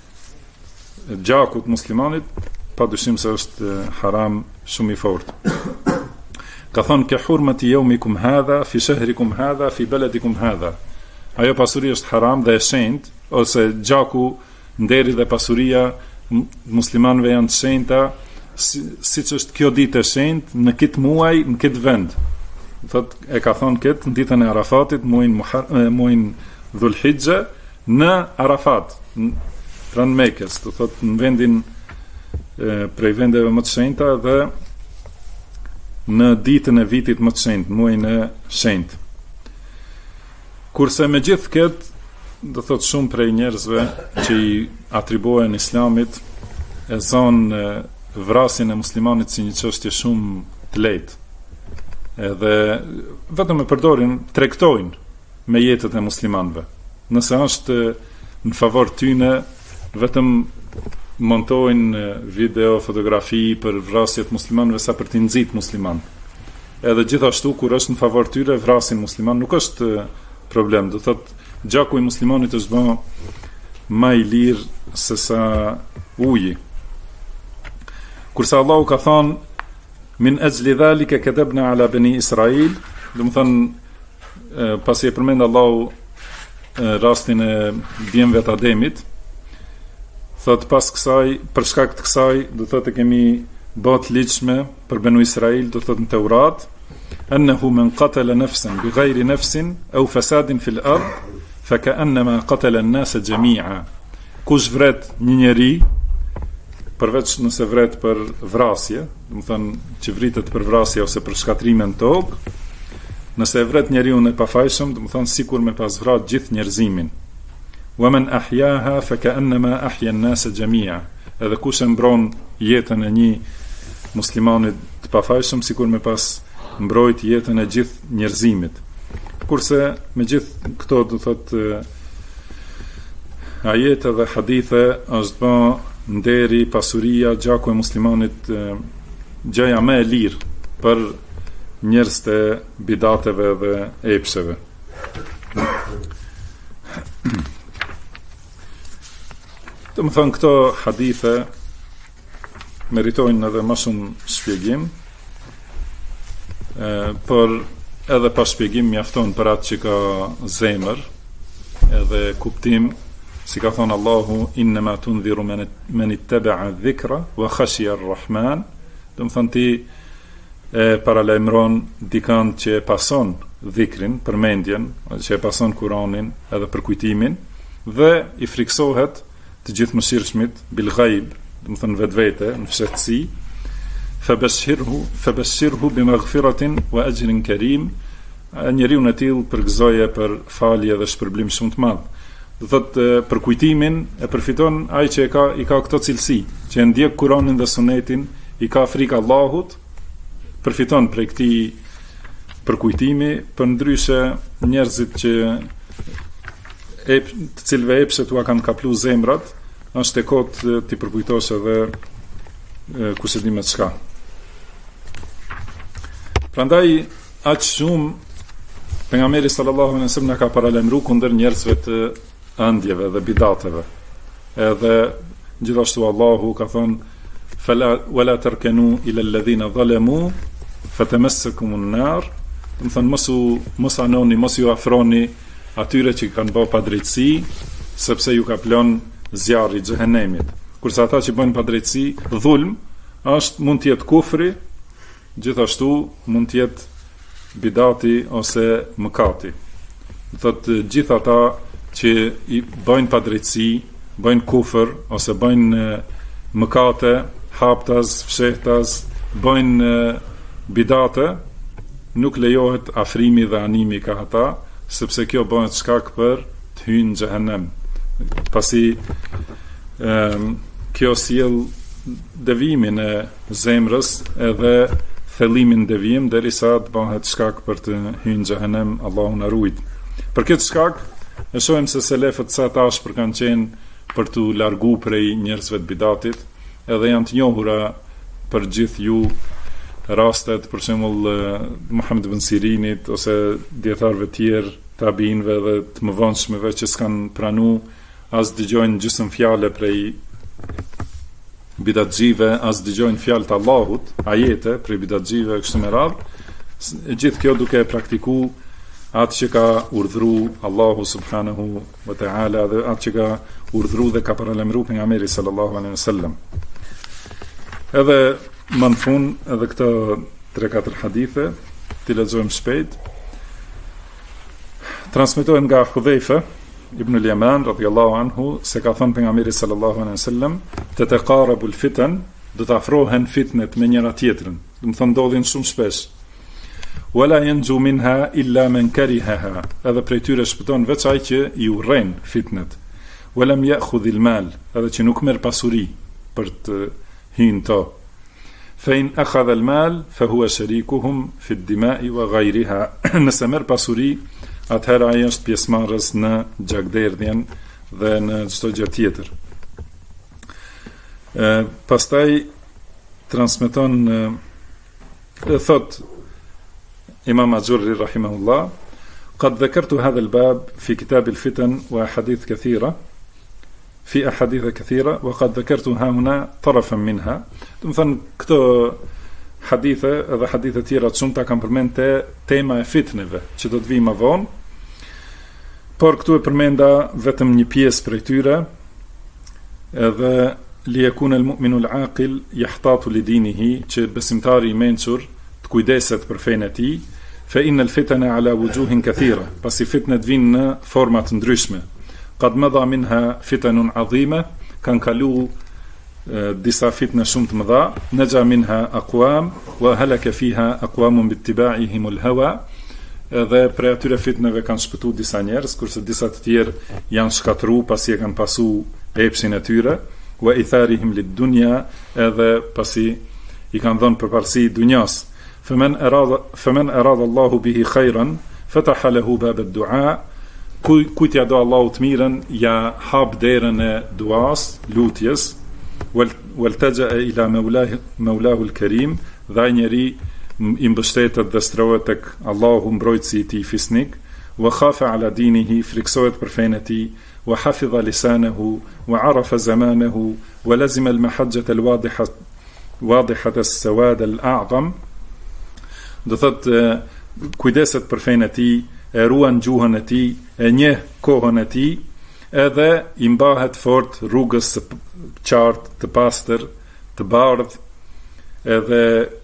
gjakut muslimanit padyshim se është haram shumë i fortë. Ka thonë ke hurmati yawmikum hadha fi shahrikum hadha fi baladikum hadha. Ajo pasuri është haram dhe e shenjtë, ose gjaku, nderi dhe pasuria muslimanëve janë të shenjta, siç është kjo ditë e shenjtë në këtë muaj, në këtë vend. Thot e ka thonë këtë në ditën e Arafatit, muajin Dhulhijja, në Arafat, pranë Mekës, do thot në vendin prej vendeve më të shenjta dhe në ditën e vitit më të shenjtë, muajin e shenjtë. Kurse me gjithë këtë, do thot shumë prej njerëzve që i atribuohen islamit e zonë vrasin e muslimanit si një çështje shumë të lehtë. Edhe vetëm e përdorin, tregtojnë me jetët e muslimanëve. Nëse është në favor tyne, vetëm montojnë video, fotografi për vrasjet muslimanëve sa për t'i nxit musliman. Edhe gjithashtu kur është në favor tyre vrasin musliman, nuk është problem. Do thot gjaku i muslimanit është bë më i lirë se sa uji. Kurse Allahu ka thonë min ajli dhalika kadabna ala bani Israil, do të thonë pasi e përmend Allahu rastin e djemve të Ademit, thot pas kësaj, për shkak të kësaj, do thotë kemi bot ligjshme për banu Israil, do thotë në Teurat, annahu man qatala nafsan bighayri nafsin aw fasadin fil ard fakannama qatala an-nasa jami'a. Kush vret një njeri, përveç nëse vret për vrasje, do të thonë që vritet për vrasje ose për shkatrime në tokë, nëse e vret njeriu në pafajshëm, do të thonë sikur me pas vrat gjithë njerëzimin. Wa man ahyaha fakannama ahya an-nasa jami'a. Edhe kush e mbron jetën e një muslimanit të pafajshëm, sikur me pas mbrojt jetën e gjithë njerëzimit. Kurse me gjithë këto do thotë ajete dhe hadithe është bë nderi, pasuria, gjaku e muslimanit gjëja më e lirë për njerëz të bidateve dhe epsheve. Të më thënë këto hadithe meritojnë edhe më shumë shpjegim, por edhe pa shpjegim mjafton për atë që ka zemër edhe kuptim, si ka thonë Allahu innama tundhiru men ittaba'a dhikra wa khashiya ar-rahman. Do të thonë ti e paralajmëron dikant që e pason dhikrin, përmendjen, që e pason Kur'anin edhe përkujtimin dhe i friksohet të gjithë mëshirshmit bil ghaib, do të thonë vetvete në fshehtësi, fabashshirhu bimaghfiratin wa ajrin karim. Njeriu në tillë përgëzoje për falje dhe shpërblim shumë të madh. Do thotë për kujtimin e përfiton ai që i ka këto cilësi, që e ndjek Kur'anin dhe Sunetin, i ka frikë Allahut, përfiton prej këtij përkujtimi, përndryshe njerëzit që të cilëve epshet ua kanë kaplu zemrat, është e kotë t'i përkujtosh edhe kush e di me çka. Prandaj aq shumë pejgamberi sallallahu alaihi wasallam na ka paralajmëruar kundër njerëzve të ëndjeve dhe bidateve. Edhe gjithashtu Allahu ka thonë wala tarkanu ila alladhina zalamu fatamassakumun nar, do të thonë mos anoni, mos ju afroni atyre që kanë bërë padrejtësi, sepse ju ka plon zjarri i xhehenemit. Kurse ata që bëjnë padrejtësi, dhulm, mund të jetë kufri, gjithashtu mund të jetë bidati ose mëkati. Do thotë gjithë ata që i bëjnë padrejtësi, bëjnë kufër ose bëjnë mëkate, haptas, fshehtas, bëjnë bidate, nuk lejohet afrimi dhe animi ka ata, sepse kjo bëhet shkak për të hyrë në xhehenem. Pasi kjo sjell devimin e zemrës edhe thellimin devijim derisa të bëhet shkak për të hyrë në xhehenem, Allahu na ruaj. Për këtë shkak e shohim se selefët sa tash për kanë qenë për të largu prej njerëzve të bidatit, edhe janë të njohura për gjithë ju rastet, për shembull Muhammed ibn Sirinit ose dietarëve tjerë, tabinëve dhe të mëvonshmeve që s'kan pranu as dëgjojnë gjysmë fjale prej bidatxhive, as dëgjojnë fjalë të Allahut, ajete prej bidatxhive kështu me radhë, gjithë kjo duke praktiku atë që ka urdhru Allahu subhanahu wa ta'ala dhe atë që ka urdhru dhe ka paralajmëruar pejgamberi sallallahu alaihi wasallam. Edhe më në fund edhe këto 3-4 hadithe të lexojmë shpejt. Transmetohen nga Hudhaifa ibn al-Yaman radhiyallahu anhu se ka thënë pejgamberi sallallahu alaihi wasallam, tataqarabul fitan, do të afrohen fitnet me njëra tjetrën. Do të thonë ndodhin shumë shpesh. Wala yanju minha illa man karihaha, edhe prej tyre shpëton veç ai që i urren fitnet. Walam ya'khudh al-mal, edhe që nuk merr pasuri për të hyrë to. Fa in akhadha al-mal fa huwa sharikuhum fi ad-dima'i wa ghayriha. Nëse merr pasuri, atëherë ai është pjesëmarrës në gjakderdhjen dhe në çdo gjë tjetër. Pastaj transmeton thot Imam Azurri rahimahullah, قد ذكرت هذا الباب في كتاب الفتن وأحاديث كثيرة في أحاديث كثيرة وقد ذكرت هنا طرفا منها. Do të thënë këto hadithe edhe hadithe tjera të shumta kanë përmend tema e fitneve që do të vijë më vonë, por këtu e përmenda vetëm një pjesë prej tyre, edhe li yakuna al-mu'minu al-aqil yahtatu li dinihi, që besimtari i mençur të kujdeset për fenë e tij, fa inna al-fitana ala wujuhin kathira, pasi fitnet vinë në forma të ndryshme. Qad madha minha fitanun azima, kanë kalu disa fitne shumë të mëdha, naja minha aqwam wa halaka fiha aqwamun bittiba'ihim al-hawa, edhe prej atyre fitneve kanë shpëtu disa njerëz, kurse disa të tjerë janë shkatru pasi e kanë pasu epshin e tyre, wa itharihim lid-dunya, edhe pasi i kanë dhënë përparësi dunjas. فمن أراد الله به خيرا فتح له باب الدعاء, kujt ja do Allahu të mirën, ja hap derën e duas, lutjes, waltaja ila maulahu al-karim, dhe ai njeri i mbështetet dhe strohet tek Allahu mbrojtësi i tij fisnik, wa khafa ala dinihi, friksohet për fenë e tij, wa hafidha lisanahu, wa arafa zamanahu, wa lazima al-mahajjata al-wadihata as-sawad al-a'zam. Do thotë kujdeset për fenë e tij, e ruan gjuhën e tij, e njeh kohën e tij, edhe i mbahet fort rrugës së qartë, të pastër, të bardhë, edhe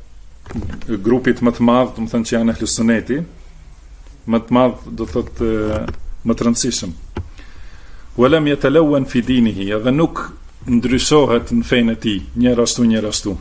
grupit më të madh, do të thënë që janë ehli suneti, më të madh do thotë më të rëndësishëm. Walam yatalawwan fi dinihi, edhe nuk ndryshohet në fenë e tij, njërashtu.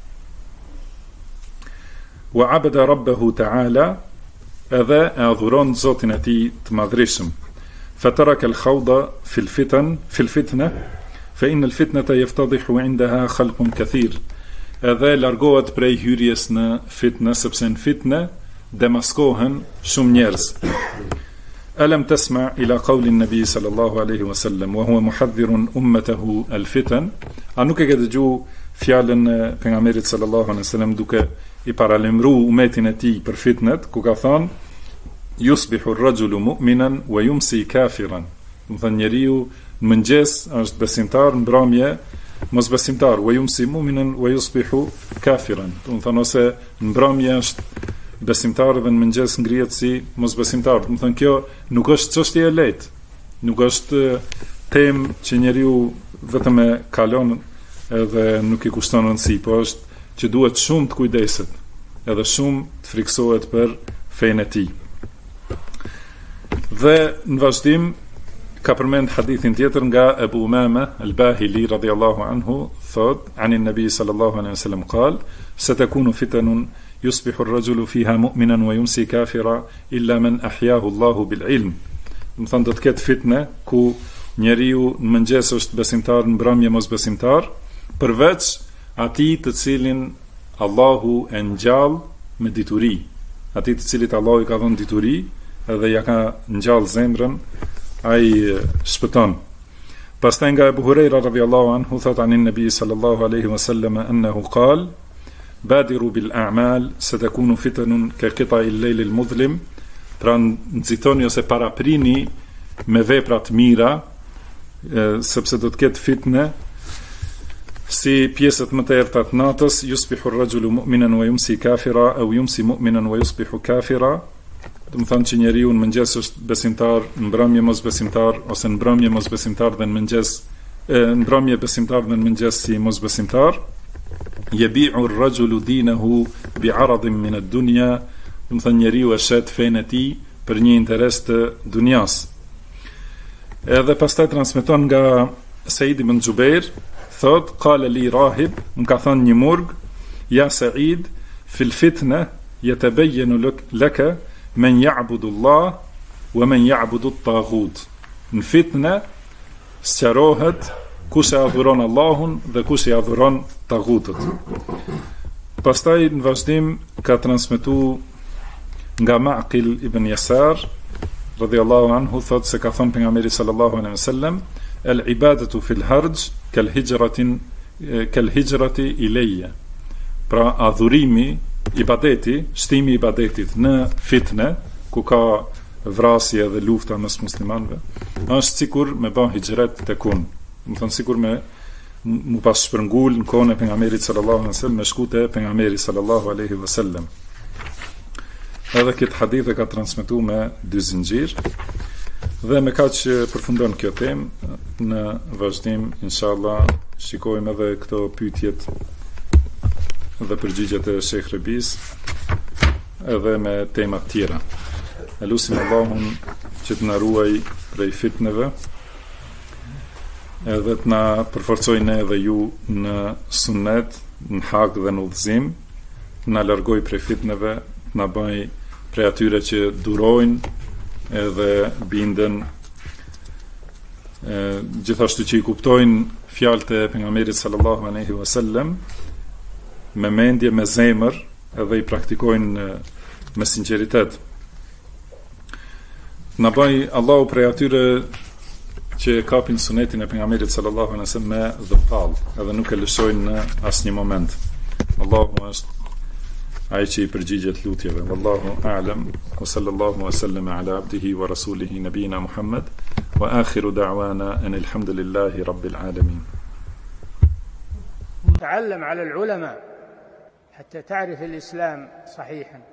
Wa abada rabbahu ta'ala, edhe e adhuron Zotin e tij të madhrishëm. Fataraka al-khawda fil fitna, fa inna al-fitnata yaftadihu 'indaha khalqun kathir. Edhe largohet prej hyrjes në fitnë, sepse në fitnë demaskohen shumë njerëz. Alam tasma ila qawli an-nabi sallallahu alaihi wasallam wa huwa muhadhdhirun ummatahu al-fitan. A nuk e ke dëgjuar fjalën e pejgamberit sallallahu alaihi wasallam duke i paralajmëru umetin e tij për fitnet, ku ka thënë yusbihu ar-rajulu mu'minan wa yumsi kafiran. Do të thënë njeriu në mëngjes është besimtar, në mbrëmje mosbesimtar, wa yumsi mu'minan wa yusbihu kafiran. Do të thonë ose në mbrëmje është besimtar dhe në mëngjes ngrihet si mosbesimtar. Do të thonë kjo nuk është çështje e lehtë. Nuk është temë që njeriu vetëm e kalon edhe nuk i kushton rëndësi, po është që duhet shumë të kujdeset, edhe shumë të friksohet për fenë e tij. Dhe në vazhdim ka përmend hadithin tjetër nga Abu Umama al-Bahili radhiyallahu anhu, thot anin nabi sallallahu alaihi wasallam qal satakunu fitanun yusbihu ar-rajulu fiha mu'minan wa yumsi kafira illa man ahyahu Allahu bil ilm. Do të thonë do të ketë fitne ku njeriu në mëngjes është besimtar, në mbrëmje mosbesimtar, përveç atij të cilin Allahu e ngjall me dituri, atij të cilit Allahu i ka dhënë dituri edhe ja ka ngjall zemrën, ai shpëton. Pastaj nga Abu Huraira radhiyallahu anhu thot anin nabi sallallahu alaihi wasallam annahu qal badiru bil a'mal satakunu fitanun ka qita'i al-layl al-mudhlim. Pra nxitoni ose paraprini me vepra të mira, sepse do të ketë fitne si pjesët më të errta të natës, yusbihu ar-rajulu mu'minan wa yumsi kafira aw yumsi mu'minan wa yusbihu kafira. Do të thonë që njeriu në mëngjes është besimtar, në mbrëmje mosbesimtar, ose në mbrëmje mosbesimtar dhe në mëngjes në mbrëmje besimtar dhe në mëngjes si mosbesimtar. Yabi'u ar-rajulu dinahu bi'aradin min ad-dunya. Do të thonë njeriu e shet fenë e tij për një interes të dunjas. Edhe pastaj transmeton nga Said ibn Jubair, thot qala li rahib, më ka thënë një murg, ja Said, fil fitna yatabayyanu laka men ya'budu Allah wa men ya'budu at-taghut. Në fitne sqarohet kush e adhuron Allahun dhe kush e adhuron taghutët. Pastaj në vazhdim ka transmetuar nga Ma'qil ibn Yasar radhiyallahu anhu, thot se ka thënë pejgamberi sallallahu alaihi wasallam al-ibadatu fil harj kal hijrati ilayya. Pra adhurimi, ibadeti, shtimi i ibadetit në fitne ku ka vrasje dhe lufta mes muslimanëve, është sikur me bën hijret tek unë. Do të thonë sikur me mu pas shpërngul në kohën e pejgamberit sallallahu alaihi wasallam, me shkute pejgamberi sallallahu alaihi wasallam. Edhe këtë hadith e ka transmetu me dy zinxhir. Dhe me kaq përfundon kjo temë, në vazhdim inshallah shikojmë edhe këto pyetjet dhe përgjigjet e Sheikh Rebis, edhe me tema të tjera. Elusim Allahun që të na ruaj prej fitneve, edhe të na përforcoj ne dhe ju në sunnet, në hak dhe në udhëzim, të na largoj prej fitneve, të na bëj prej atyre që durojnë edhe binden, gjithashtu që i kuptojnë fjalët e pejgamberit sallallahu alaihi wasallam me mendje, me zemër, edhe i praktikojnë me sinqeritet. Na bëj Allahu prej atyre që kapin sunetin e pejgamberit sallallahu alaihi wasallam me dhëpall, edhe nuk e lëshojnë në asnjë moment. Allahu është ai që i përgjigjet lutjeve. Wallahu a'lam, wa sallallahu wa sallama ala abdihi wa rasulihi nabina Muhammad, wa akhiru da'wana an alhamdulillahi rabbil alamin. تعلم على العلماء حتى تعرف الإسلام صحيحا.